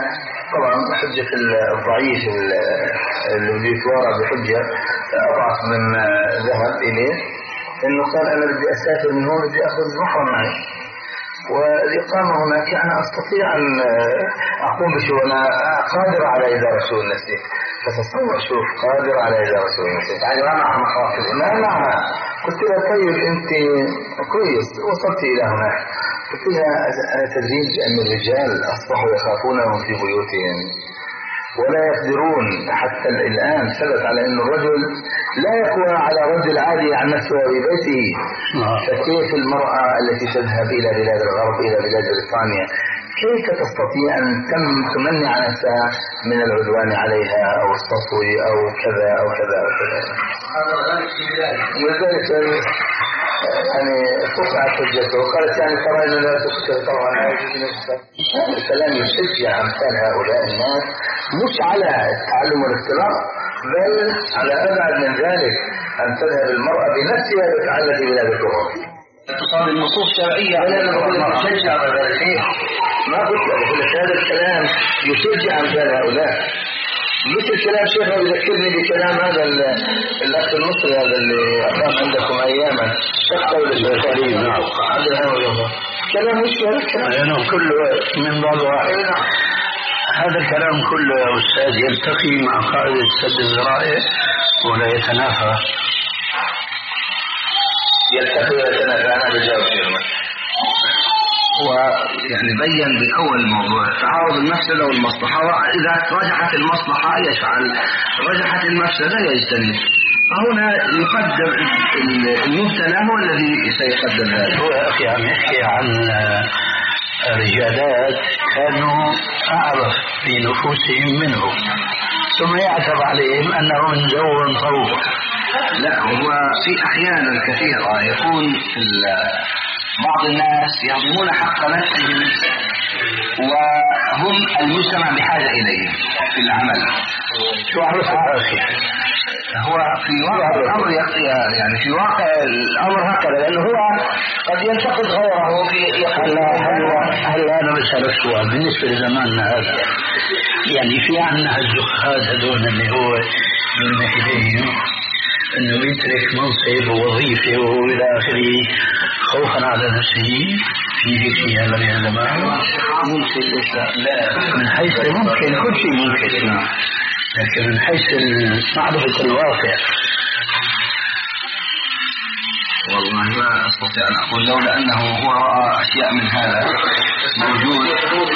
S3: طبعا حجة الضعيف اللي يتوارى بحجة أضعف مما ذهب إليه، إنه قال أنا بدي أسافر من هون بدي أخذ محرم معي، والإقامة هناك أنا أستطيع أن أقوم بشيء وأنا قادر على إدارة شؤون نفسي. فتصور شوف قادر على إدارة شؤون نفسي يعني ما معها مخاطر ما معها. قلت لها طيب أنت كويس وصلت إلى هناك، قلت لها أنا تدريج أن الرجال أصبحوا يخافونهم في بيوتهم ولا يقدرون حتى الآن. ثبت على أن الرجل لا يقوى على رجل عادي عن نفسه في بيته. فكيف المرأة التي تذهب إلى بلاد الغرب إلى بلاد بريطانيا كيف تستطيع أن تم تمنع نفسها من العدوان عليها أو السطو أو كذا أو كذا أو كذا. ولذلك يعني قطعت حجته وقالت يعني ترى أنه لا تفكر طبعا هذا الكلام يشجع أمثال هؤلاء الناس مش على التعلم والاختلاط بل على أبعد من ذلك أن تذهب المرأة بنفسها لتتعلم في بلاد الكفر.
S2: اتصال النصوص الشرعية
S3: أنا بقول لك يشجع على ذلك. ما قلت لك هذا الكلام يشجع أمثال هؤلاء. مثل كلام شيخنا يذكرني بكلام هذا الأخ المصري هذا اللي أقام عندكم أياما شخص ولا شيء. نعم. كلام مش كلام.
S5: يعني كله من بعض واحد. هذا الكلام كله يا أستاذ يلتقي مع قاعدة سد الذرائع ولا يتنافى.
S3: يلتقي ولا يتنافى. أنا بجاوب شيخنا.
S2: ويعني بين بأول موضوع تعارض المفسدة والمصلحة، وإذا رجحت المصلحة يفعل، رجحت المفسدة يجتنب. فهنا يقدم المبتلى هو الذي سيقدم هذا.
S5: هو يا أخي عم يحكي عن رجالات كانوا أعرف في نفوسهم منه ثم يعتب عليهم أنهم من جو طروق.
S2: لا هو في أحيانا كثيرة يكون بعض الناس يهضمون حق نفسهم وهم المجتمع بحاجة إليهم في العمل.
S5: شو عرفت أخي؟
S2: هو في واقع الأمر يعني في واقع الأمر هكذا، لأنه هو قد ينتقد غيره في
S5: هلا هلا هلا أنا بسألك سؤال بالنسبة لزماننا هذا، يعني في عنا الزهاد هذول اللي هو من إليهم إنه بيترك منصب ووظيفة وإلى آخره خوفا على نفسه في ذكر هذا الزمان.
S2: ممكن لا
S5: من حيث ممكن كل شيء ممكن، لكن من حيث معرفة الواقع
S2: والله ما أستطيع أن أقول، لولا أنه هو رأى أشياء من هذا موجود.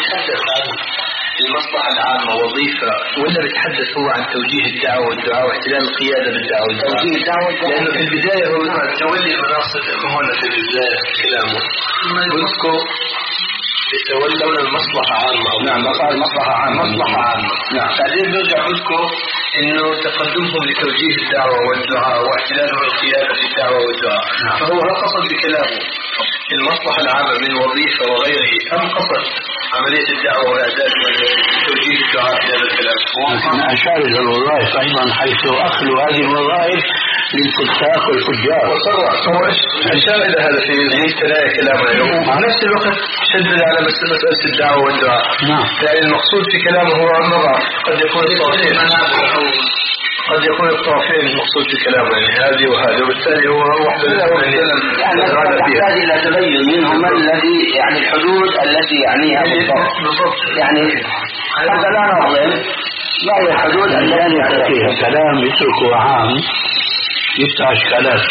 S3: المصلحة العامة وظيفة ولا بيتحدث هو عن توجيه الدعوة والدعاء واحتلال القيادة بالدعوة والدعاء؟
S2: توجيه الدعوة
S3: لأنه في البداية هو تولي المناصب هنا في البداية كلامه يذكر يتولون المصلحة عامة.
S2: نعم قال مصلحة عامة.
S3: مصلحة عامة.
S2: نعم.
S3: بعدين نرجع نذكر إنه تقدمهم لتوجيه الدعوة والدعاء واحتلالهم القيادة في الدعوة والدعاء.
S2: نعم.
S3: فهو هل قصد بكلامه المصلحة العامة من وظيفة وغيره أم قصد عملية الدعوة والإعداد وتوجيه الدعاء في هذا الكلام؟
S5: لكن أشار إلى الوظائف أيضا حيث أخلوا هذه الوظائف للفساق والفجار.
S3: هو أشار إلى هذا في ثنايا كلامه اليوم. في نفس الوقت شدد على مسألة الدعوة والدعاء.
S5: نعم.
S3: يعني المقصود في كلامه هو النظر، قد يكون الطرفين قد يكون الطرفين المقصود في كلامه يعني هذه وهذه، وبالتالي هو واحد
S2: يعني يحتاج إلى تبين منه ما الذي يعني الحدود التي يعنيها بالضبط. يعني حتى لا نظلم ما هي الحدود التي
S5: فيها كلام يتركه عام يفتح اشكالات.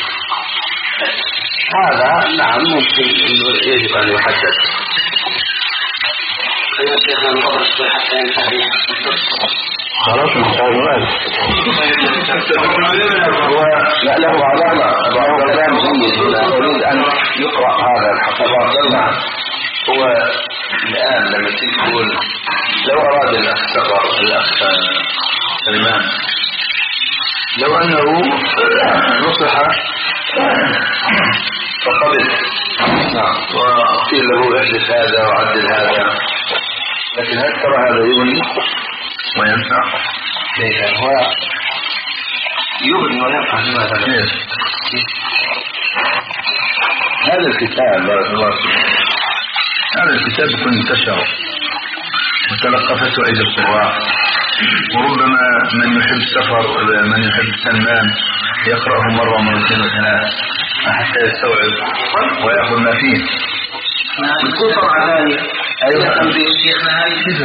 S2: هذا نعم ممكن يجب ان يحدد.
S5: خلاص مستعجل.
S2: هو لا له علامة كلام جيد هنا أريد أن يقرأ هذا الحقيقة.
S3: هو الآن لما تقول لو أراد الأخ سفر الأخ سلمان لو أنه نصح فقبل نعم وقيل له احدث هذا وعدل هذا، لكن هل ترى هذا يغني وينفع؟
S2: ليس هو يغني وينفع لماذا؟
S3: هذا الكتاب بارك الله فيك، هذا الكتاب يكون انتشر وتلقفته أيدي القراء. وربما من يحب سفر من يحب سلمان يقرأه مرة ومرتين وثلاث حتى يستوعب ويأخذ ما فيه.
S2: يكون طبعا ذلك أيضا
S3: شيخنا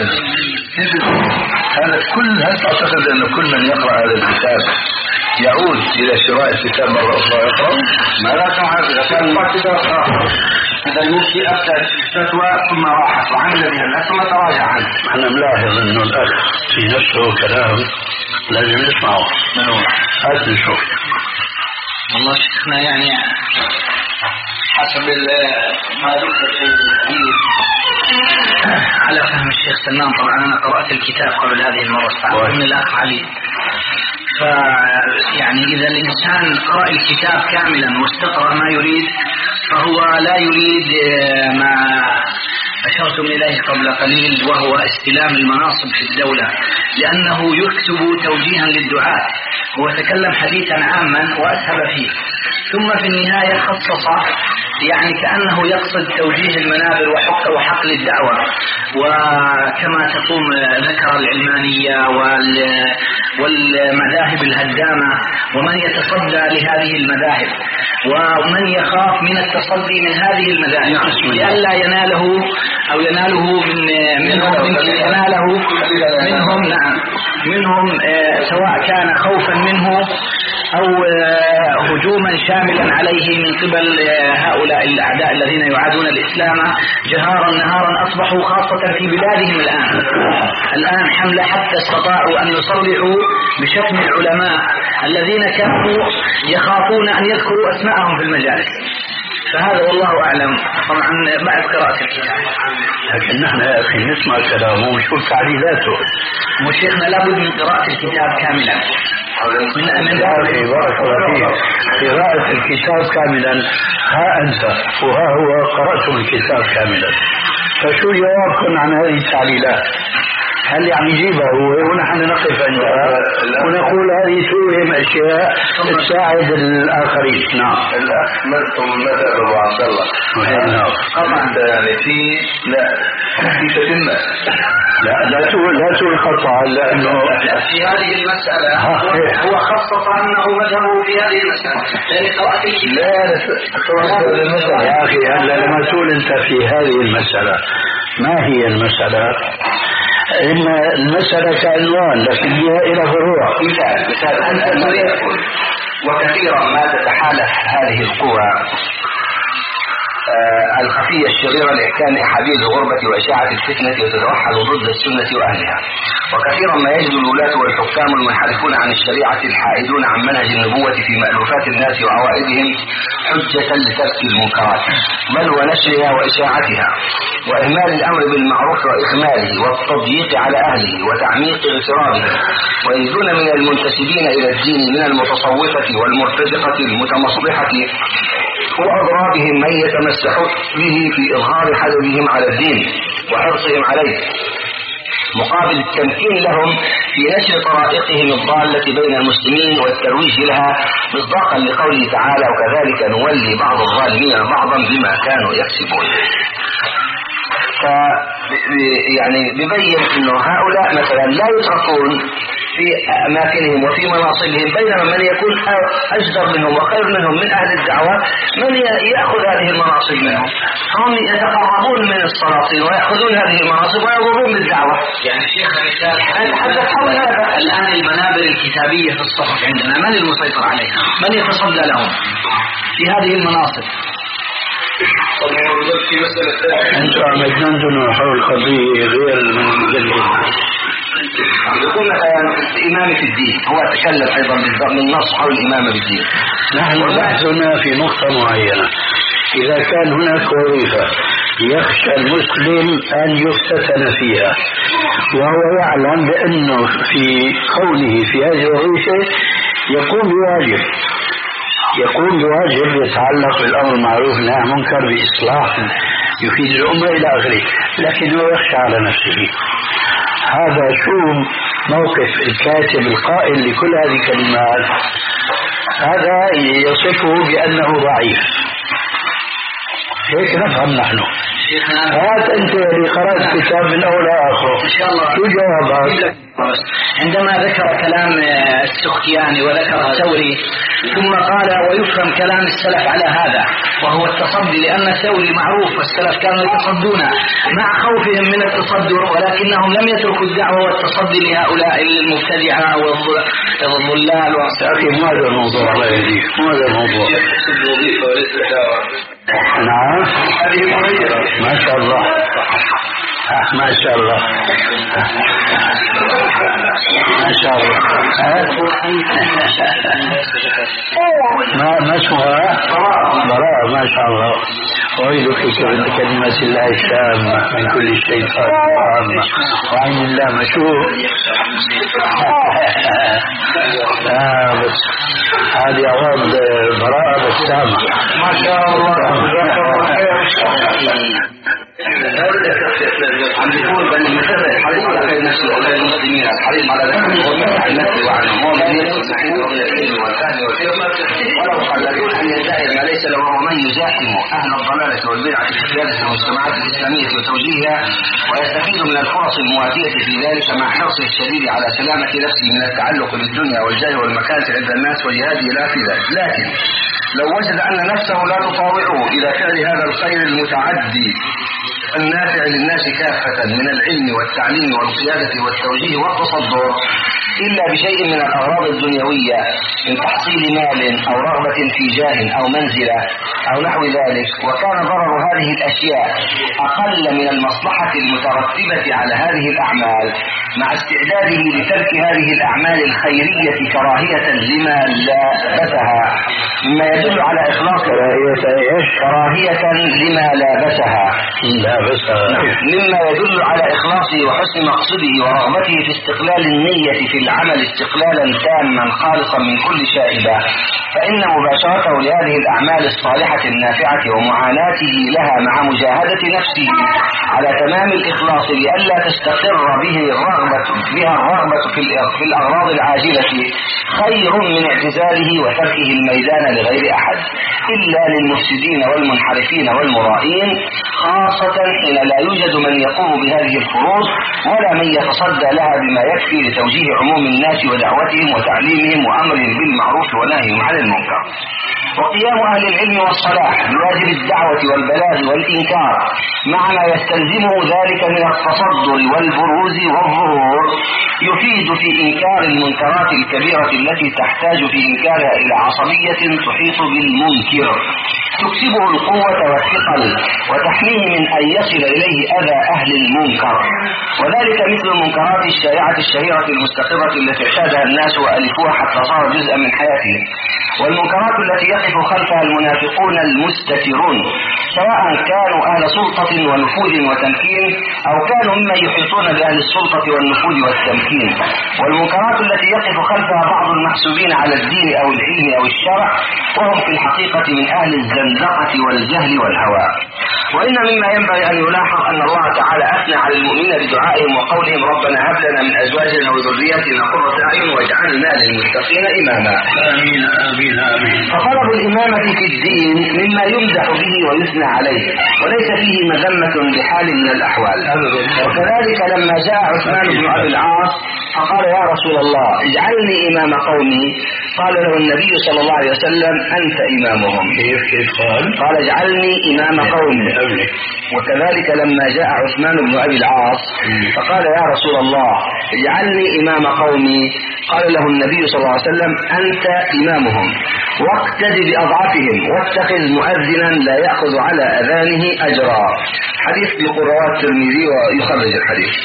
S3: هذا كل هل تعتقد أن كل من يقرأ هذا الكتاب يعود إلى شراء الكتاب مرة أخرى يقرأ؟
S2: ما لا تعرف إذا كان إذا يمشي أبدأ الفتوى ثم راحت وعمل بها ثم تراجع عنه.
S5: أنا ملاحظ أنه الأخ في نفسه كلام لازم نسمعه.
S3: من هو؟
S5: هات نشوف.
S4: والله شيخنا يعني حسب ما ذكر في الحديث على فهم الشيخ سلمان، طبعا أنا قرأت الكتاب قبل هذه المرة استعرض من الأخ علي، فيعني إذا الإنسان قرأ الكتاب كاملا واستقرأ ما يريد فهو لا يريد ما أشرتم إليه قبل قليل وهو استلام المناصب في الدولة، لأنه يكتب توجيها للدعاة. هو تكلم حديثا عاما وأسهب فيه، ثم في النهاية خصص يعني كأنه يقصد توجيه المنابر وحق وحقل الدعوة، وكما تقوم ذكر العلمانية والمذاهب الهدامة ومن يتصدى لهذه المذاهب ومن يخاف من التصدي من هذه المذاهب لئلا يناله أو يناله من منهم يناله منهم نعم منهم سواء كان خوفا منه أو هجوما شاملا عليه من قبل هؤلاء الأعداء الذين يعادون الإسلام جهارا نهارا. أصبحوا خاصة في بلادهم الآن الآن حملة حتى استطاعوا أن يصرحوا بشتم العلماء الذين كانوا يخافون أن يذكروا أسماءهم في المجالس. فهذا والله أعلم طبعا بعد قراءة الكتاب.
S5: لكن نحن يا أخي نسمع كلامه ونشوف تعليلاته،
S4: وشيخنا لابد من قراءة الكتاب كاملا.
S5: من من هذه بارك الله فيك قراءة الكتاب كاملا. ها أنت وها هو قرأتم الكتاب كاملا، فشو جوابكم عن هذه التعليلات؟ هل يعني يجيبها هو ونحن نقف عندها ونقول هذه توهم أشياء تساعد الآخرين؟ نعم.
S3: الأخ مرتم مثل أبو عبد الله طبعا يعني في لا في تتمة
S5: لا لا تقول لا تقول خطأ لأنه
S4: في هذه المسألة هو خصص أنه مذهبه في هذه المسألة لأن قرأت
S5: لا يا أخي هلا لما تقول أنت في هذه المسألة ما هي المسألة؟ إن المسألة كعنوان لكن هي إلى فروع.
S2: مثال مثال أنت تقول وكثيرا ما تتحالف هذه القوى آه الخفية الشريرة لإحكام أحاديث الغربة وإشاعة الفتنة وتتوحد ضد السنة وأهلها. وكثيرا ما يجد الولاة والحكام المنحرفون عن الشريعة الحائدون عن منهج النبوة في مألوفات الناس وعوائدهم حجة لترك المنكرات بل ونشرها وإشاعتها وإهمال الأمر بالمعروف وإخماله والتضييق على أهله وتعميق اغترابه. ويجدون من المنتسبين إلى الدين من المتصوفة والمرتزقة المتمصلحة وأضرابهم من يتمسح به في إظهار حدبهم على الدين وحرصهم عليه مقابل التمكين لهم في نشر طرائقهم الضالة بين المسلمين والترويج لها مصداقا لقوله تعالى وكذلك نولي بعض الظالمين بعضا بما كانوا يكسبون. ف يعني ببين انه هؤلاء مثلا لا يتركون في اماكنهم وفي مناصبهم، بينما من يكون اجدر منهم وخير منهم من اهل الدعوه من ياخذ هذه المناصب منهم، هم يتقربون من السلاطين وياخذون هذه المناصب ويضرون بالدعوه.
S4: يعني شيخ الرسالة نتحدث حول هذا الان. المنابر الكتابيه في الصحف عندنا من المسيطر عليها؟ من يتصدى لهم في هذه المناصب؟
S5: أنتم عمدتم حول قضية غير المنزل.
S2: يقول مثلا الإمامة في الدين، هو تكلم أيضا من النص حول الإمامة في الدين.
S5: نحن بحثنا في نقطة معينة، إذا كان هناك وظيفة يخشى المسلم أن يفتتن فيها وهو يعلم بأنه في كونه في هذه الوظيفة يقوم بواجب يقوم بواجب يتعلق بالأمر المعروف والنهي عن المنكر بإصلاح يفيد الأمة إلى آخره، لكن هو يخشى على نفسه. هذا شو موقف الكاتب القائل لكل هذه الكلمات؟ هذا يصفه بأنه ضعيف، هيك نفهم نحن. هات أنت اللي قرأت كتاب من أول آخر
S4: إن شاء الله
S5: شو جوابك؟
S4: عندما ذكر كلام السختياني وذكر الثوري ثم قال ويفهم كلام السلف على هذا وهو التصدي، لأن الثوري معروف والسلف كانوا يتصدون مع خوفهم من التصدر، ولكنهم لم يتركوا الدعوة والتصدي لهؤلاء المبتدعة والضلال.
S5: أخي ماذا الموضوع؟ الله يهديك، ماذا الموضوع؟ نعم ما شاء الله ما شاء الله ما شاء الله ما ما اسمها براءة ما شاء الله. ويلك بكلمة الله التامة من كل شيطان وعامة وعين الله مشهور. آه بس هذه أعواد براءة بس تامة ما شاء الله.
S2: عم بيقول بل المتابع الحريص على خير نفسه وأولاد المسلمين الحريص على ذكر الغربة عن نفسه وعن أمور الناس من العلم والفهم والفقه ولو قلدون أن يدعي ما ليس له ومن يزاحم أهل الضلالة والبدعة في قيادة المجتمعات الإسلامية وتوجيهها ويستفيد من الفرص المواتية في ذلك مع حرصه الشديد على سلامة نفسه من التعلق بالدنيا والجاه والمكانة عند الناس وجهاده لا في ذلك. لكن لو وجد أن نفسه لا تطاوعه إلى فعل هذا الخير المتعدي النافع للناس كافة من العلم والتعليم والقيادة والتوجيه والتصدر إلا بشيء من الأغراض الدنيوية من تحصيل مال أو رغبة في جاه أو منزلة أو نحو ذلك، وكان ضرر هذه الأشياء أقل من المصلحة المترتبة على هذه الأعمال مع استعداده لترك هذه الأعمال الخيرية كراهية لما لابسها مما يدل على إخلاص كراهية لما لابسها مما يدل على إخلاصه وحسن مقصده ورغبته في استقلال النية في العمل استقلالا تاما خالصا من كل شائبة، فإن مباشرته لهذه الأعمال الصالحة النافعة ومعاناته لها مع مجاهدة نفسه على تمام الإخلاص لئلا تستقر به الرغبة بها الرغبة في الأغراض العاجلة خير من اعتزاله وتركه الميدان لغير أحد إلا للمفسدين والمنحرفين والمرائين، خاصة حين لا يوجد من يقوم بهذه الفروض ولا من يتصدى لها بما يكفي لتوجيه عموم الناس ودعوتهم وتعليمهم وأمرهم بالمعروف ونهيهم عن المنكر. وقيام أهل العلم والصلاح بواجب الدعوة والبلاغ والإنكار مع ما يستلزمه ذلك من التصدر والبروز والظهور يفيد في إنكار المنكرات الكبيرة التي تحتاج في إنكارها إلى عصبية تحيط بالمنكر تكسبه القوة والثقل وتحميه من أن يصل إليه أذى أهل المنكر، وذلك مثل المنكرات الشائعة الشهيرة المستقرة التي اعتادها الناس وألفوها حتى صار جزءا من حياتهم، والمنكرات التي يقف خلفها المنافقون المستترون سواء كانوا أهل سلطة ونفوذ وتمكين أو كانوا ممن يحيطون بأهل السلطة والنفوذ والتمكين، والمنكرات التي يقف خلفها بعض المحسوبين على الدين أو العلم أو الشرع وهم في الحقيقة من أهل الزندقة والجهل والهوى. وإن مما ينبغي أن يلاحظ أن الله تعالى أثنى على المؤمنين بدعائهم وقولهم ربنا هب لنا من أزواجنا وذرياتنا قرة أعين واجعلنا للمتقين إماما.
S5: آمين آمين آمين.
S2: فطلب الإمامة في الدين مما يمدح به ويثنى عليه وليس فيه مذمة بحال من الأحوال. وكذلك لما جاء عثمان بن أبي العاص فقال يا رسول الله اجعلني إمام قومي، قال له النبي صلى الله عليه وسلم أنت إمامهم.
S5: كيف كيف قال؟
S2: قال اجعلني إمام قومي. وكذلك لما جاء عثمان بن أبي العاص فقال يا رسول الله اجعلني إمام قومي، قال له النبي صلى الله عليه وسلم أنت إمامهم واقتد بأضعفهم واتخذ مؤذنا لا يأخذ على أذانه أجرا. حديث بقراءة الترمذي ويخرج الحديث.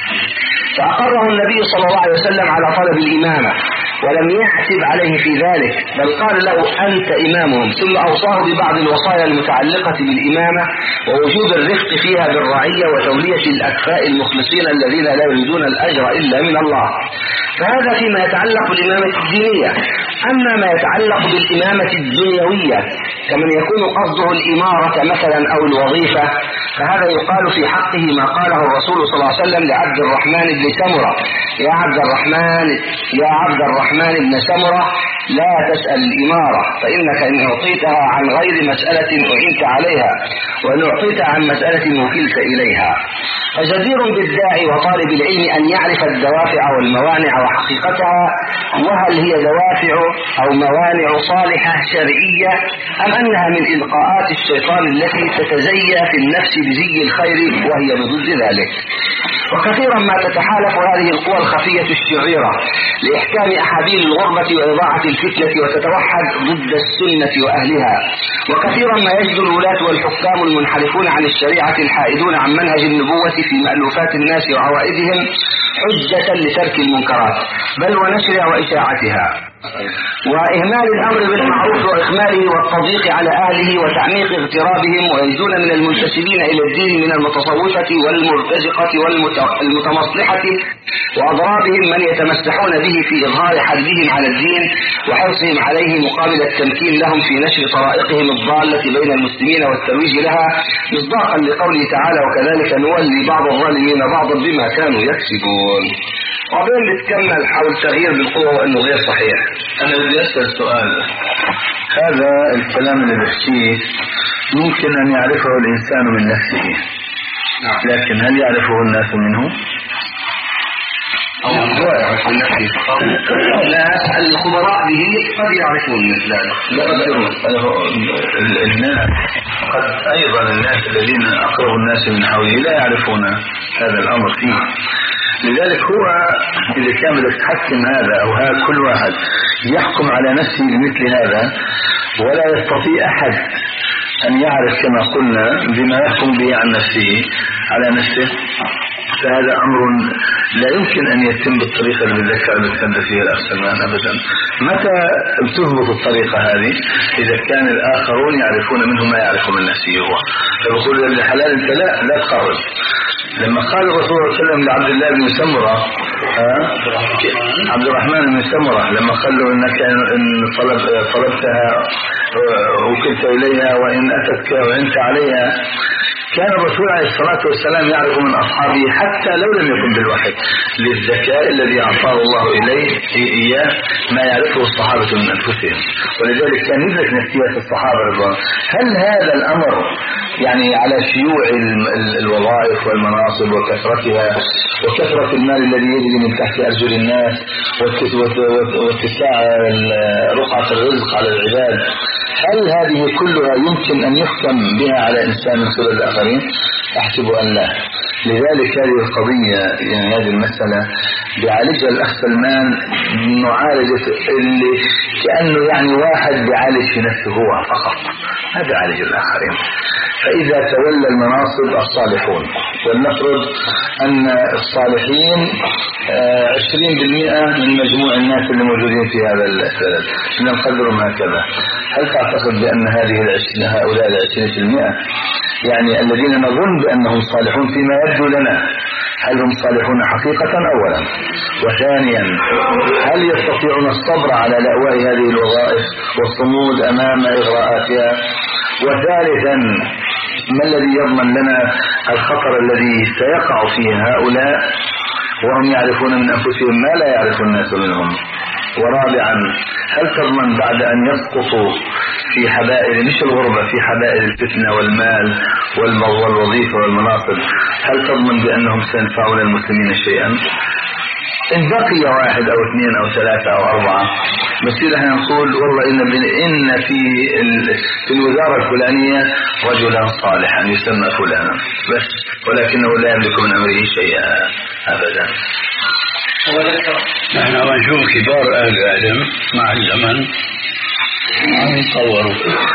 S2: فأقره النبي صلى الله عليه وسلم على طلب الإمامة ولم يعتب عليه في ذلك، بل قال له أنت إمامهم، ثم أوصاه ببعض الوصايا المتعلقة بالإمامة ووجوب الرفق فيها بالرعية وتولية الأكفاء المخلصين الذين لا يريدون الأجر إلا من الله. فهذا فيما يتعلق بالإمامة الدينية. أما ما يتعلق بالإمامة الدنيوية كمن يكون قصده الإمارة مثلا أو الوظيفة فهذا يقال في حقه ما قاله الرسول صلى الله عليه وسلم لعبد الرحمن بن سمرة: يا عبد الرحمن يا عبد الرحمن بن سمرة لا تسأل الإمارة، فإنك إن أعطيتها عن غير مسألة أعنت عليها، وإن أعطيت عن مسألة وكلت إليها. فجدير بالداعي وطالب العلم أن يعرف الدوافع والموانع وحقيقتها، وهل هي دوافع أو موانع صالحة شرعية أم أنها من إلقاءات الشيطان التي تتزيى في النفس بزي الخير وهي بضد ذلك. وكثيرا ما تتحالف هذه القوى الخفية الشريرة لإحكام أحابيل الغربة وإضاعة الفتنة وتتوحد ضد السنة وأهلها. وكثيرا ما يجد الولاة والحكام المنحرفون عن الشريعة الحائدون عن منهج النبوة في مألوفات الناس وعوائدهم حجة لترك المنكرات بل ونشرها وإشاعتها، وإهمال الأمر بالمعروف وإخماله والتضييق على أهله وتعميق اغترابهم، ويجدون من المنتسبين إلى الدين من المتصوفة والمرتزقة والمتمصلحة وأضرابهم من يتمسحون به في إظهار حربهم على الدين وحرصهم عليه مقابل التمكين لهم في نشر طرائقهم الضالة بين المسلمين والترويج لها، مصداقا لقوله تعالى: وكذلك نولي بعض الظالمين بعضا بما كانوا يكسبون. وبين نتكمل حول التغيير بالقوة وأنه غير صحيح.
S3: أنا بدي أسأل سؤال. هذا الكلام اللي بحكيه ممكن أن يعرفه الإنسان من نفسه، لكن هل يعرفه الناس منه؟
S2: أو هو يعرف من نفسه فقط؟ الناس الخبراء به قد يعرفون مثل ذلك.
S3: الناس قد أيضا الناس الذين أقرب الناس من حوله لا يعرفون هذا الأمر فيه. لذلك هو إذا كان بدك تحكم هذا أو هذا كل واحد يحكم على نفسه بمثل هذا، ولا يستطيع أحد أن يعرف كما قلنا بما يحكم به عن نفسه على نفسه، فهذا أمر لا يمكن أن يتم بالطريقة اللي بالذكاء اللي تكلم فيها الأخ سلمان أبدا. متى تضبط الطريقة هذه؟ إذا كان الآخرون يعرفون منه ما يعرف من نفسه هو، فبقول للحلال أنت لا لا تقرب. لما قال الرسول صلى الله عليه وسلم لعبد الله بن سمرة عبد الرحمن بن سمرة لما قال له إنك إن طلب طلبتها وكلت إليها وإن أتتك وأنت عليها، كان الرسول عليه الصلاة والسلام يعرف من أصحابه حتى لو لم يكن بالوحي للذكاء الذي أعطاه الله إليه إياه ما يعرفه الصحابة من أنفسهم، ولذلك كان يدرك نفسيات الصحابة رضوان. هل هذا الأمر يعني على شيوع الوظائف والمناصب وكثرتها وكثرة المال الذي يجري من تحت أرجل الناس واتساع رقعة الرزق على العباد، هل هذه كلها يمكن أن يحكم بها على إنسان من قبل الآخرين؟ أحسب أن لا. لذلك هذه القضية يعني هذه المسألة بيعالجها الأخ سلمان معالجة اللي كأنه يعني واحد بيعالج في نفسه هو فقط، ما بيعالج الآخرين. فإذا تولى المناصب الصالحون، ولنفرض أن الصالحين عشرين بالمئة من مجموع الناس اللي موجودين في هذا البلد، نقدرهم هكذا، هل تعتقد بأن هذه هؤلاء العشرين بالمئة يعني الذين نظن بأنهم صالحون فيما يبدو لنا، هل هم صالحون حقيقة أولا؟ وثانيا هل يستطيعون الصبر على لأواء هذه الوظائف والصمود أمام إغراءاتها؟ وثالثا ما الذي يضمن لنا الخطر الذي سيقع فيه هؤلاء وهم يعرفون من أنفسهم ما لا يعرف الناس منهم؟ ورابعا هل تضمن بعد أن يسقطوا في حبائل مش الغربة في حبائل الفتنة والمال والوظيفة والمناصب، هل تضمن بأنهم سينفعون المسلمين شيئا؟ إن بقي واحد أو اثنين أو ثلاثة أو أربعة بصير احنا نقول والله إن, إن في, في الوزارة الفلانية رجلا صالحا يسمى فلانا بس، ولكنه لا يملك من أمره شيئا أبدا.
S5: نحن نشوف كبار أهل العلم مع الزمن عم يتطوروا،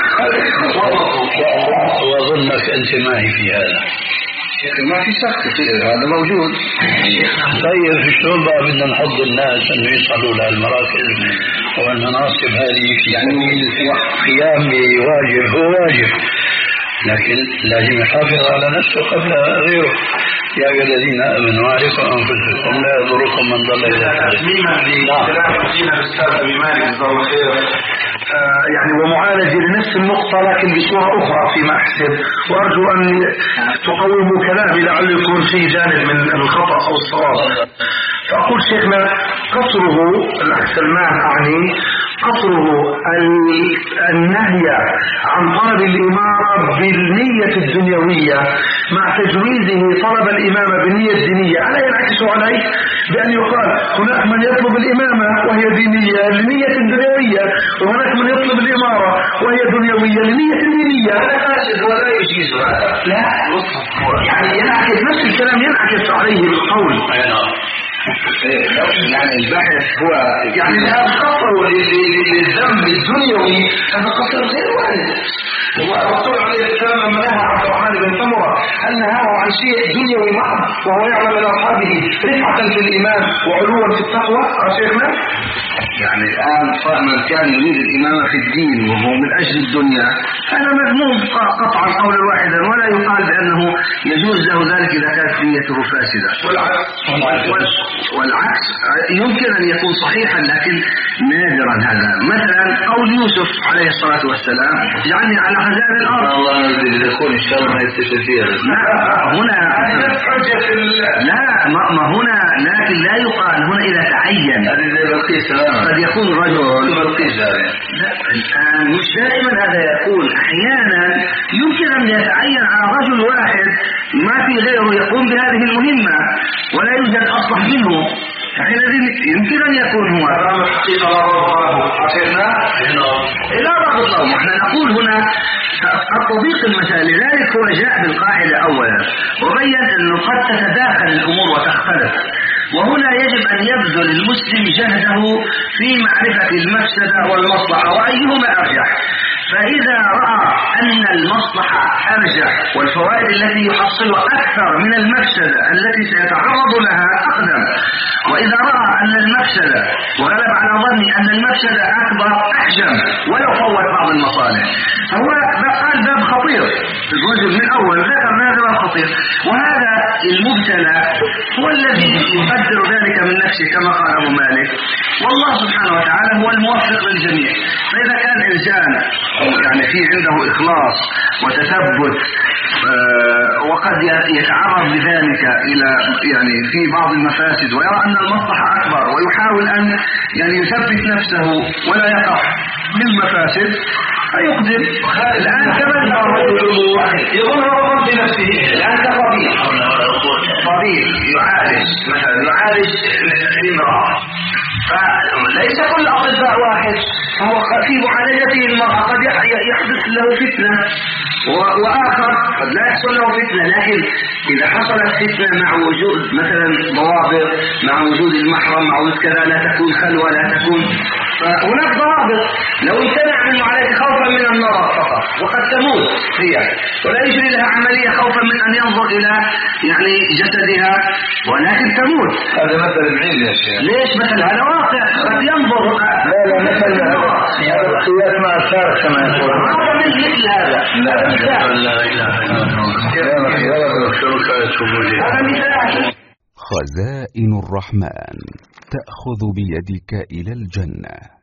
S5: وأظنك أنت معي في هذا.
S2: ما في شك هذا موجود.
S5: طيب شلون بقى بدنا نحض الناس انه يصلوا لهالمراكز والمناصب هذه؟ يعني القيام بواجب هو واجب، لكن لازم يحافظ على نفسه قبل غيره. يا أيها الذين آمنوا عليكم أنفسكم لا يضركم من ضل إلى
S3: تسليما لكلام أخينا الأستاذ أبي مالك جزاه الله خير. يعني ومعالجة لنفس النقطة لكن بصورة أخرى فيما أحسب، وأرجو أن تقوموا كلامي لعل يكون في جانب من الخطأ أو الصواب. فأقول شيخنا قصره الأخ سلمان أعني قصره النهي عن طلب الإمارة بالنية الدنيوية مع تجويزه طلب الإمامة بالنية الدينية، ألا ينعكس عليه بأن يقال هناك من يطلب الإمامة وهي دينية لنية دنيوية، وهناك من يطلب الإمارة وهي دنيوية لنية دينية؟
S2: هذا فاسد ولا يجيز هذا.
S3: لا يعني ينعكس نفس الكلام ينعكس عليه بالقول.
S2: يعني البحث هو
S3: يعني الآن قصروا للذنب الدنيوي، هذا قصر غير وارد. والرسول عليه السلام لما نهى عبد الرحمن بن سمرة أن نهاه عن شيء دنيوي محض وهو يعلم من أصحابه رفعة في الإيمان وعلوا في التقوى. شيخنا
S2: يعني الآن من كان يريد الإمامة في الدين وهو من أجل الدنيا هذا مذموم قطعا قولا واحدا، ولا يقال بأنه يجوز له ذلك إذا كانت نيته فاسدة. والعكس يمكن أن يكون صحيحا لكن نادرا. هذا مثلا قول يوسف عليه الصلاة والسلام اجعلني على خزائن الأرض.
S6: الله يريد يكون إن شاء الله يستفيد فيها.
S2: لا هنا لا ما هنا لكن لا يقال هنا إذا تعين قد يكون رجل
S6: بلقيس هذا.
S2: الآن مش دائما هذا يكون، أحيانا يمكن أن يتعين على رجل واحد ما في غيره يقوم بهذه المهمة ولا يوجد أصلح منه، حينئذ يمكن أن يكون هو
S3: حقيقة
S2: لا ضابط له. احنا نقول هنا التطبيق المثالي، لذلك هو جاء بالقاعدة أولا وبين أنه قد تتداخل الأمور وتختلف، وهنا يجب أن يبذل المسلم جهده في معرفة المفسدة والمصلحة وأيهما أرجح. فإذا رأى أن المصلحة أرجح والفوائد التي يحصلها أكثر من المفسدة التي سيتعرض لها أقدم، وإذا رأى أن المفسدة وغلب على ظني أن المفسدة أكبر أحجم ولو فوت بعض المصالح. فهو قال باب خطير، الرجل من أول ذكر هذا خطير، وهذا المبتلى هو الذي يقدر ذلك من نفسه كما قال أبو مالك، والله سبحانه وتعالى هو الموفق للجميع. فإذا كان إنسان يعني في عنده إخلاص وتثبت آه وقد يتعرض بذلك إلى يعني في بعض المفاسد ويرى أن المصلحة أكبر ويحاول أن يعني يثبت نفسه ولا يقع بالمفاسد فيقدم. الآن كما
S3: يظن رغم في نفسه
S2: الآن كطبيب طبيب يعالج مثلا يعالج امرأة، فليس كل أطباء واحد، فهو في معالجته المرأة قد يحدث له فتنة وآخر قد لا يحصل له فتنة، لكن إذا حصلت فتنة مع وجود مثلا ضوابط، مع وجود المحرم، مع وجود كذا، لا تكون خلوة، لا تكون، فهناك ضوابط. لو امتنع من معالجة خوفا من المرض فقط وقد تموت هي ولا يجري لها عملية خوفا من أن ينظر إلى يعني جسدها ولكن تموت،
S6: هذا مثل بعيد يا شيخ.
S2: ليش مثل هذا واقع قد ينظر؟
S3: لا لا مثل القياس مع الشارع كما يقول
S2: هذا من مثل هذا.
S6: لا لا إله إلا الله.
S7: خزائن الرحمن تأخذ بيدك إلى الجنة.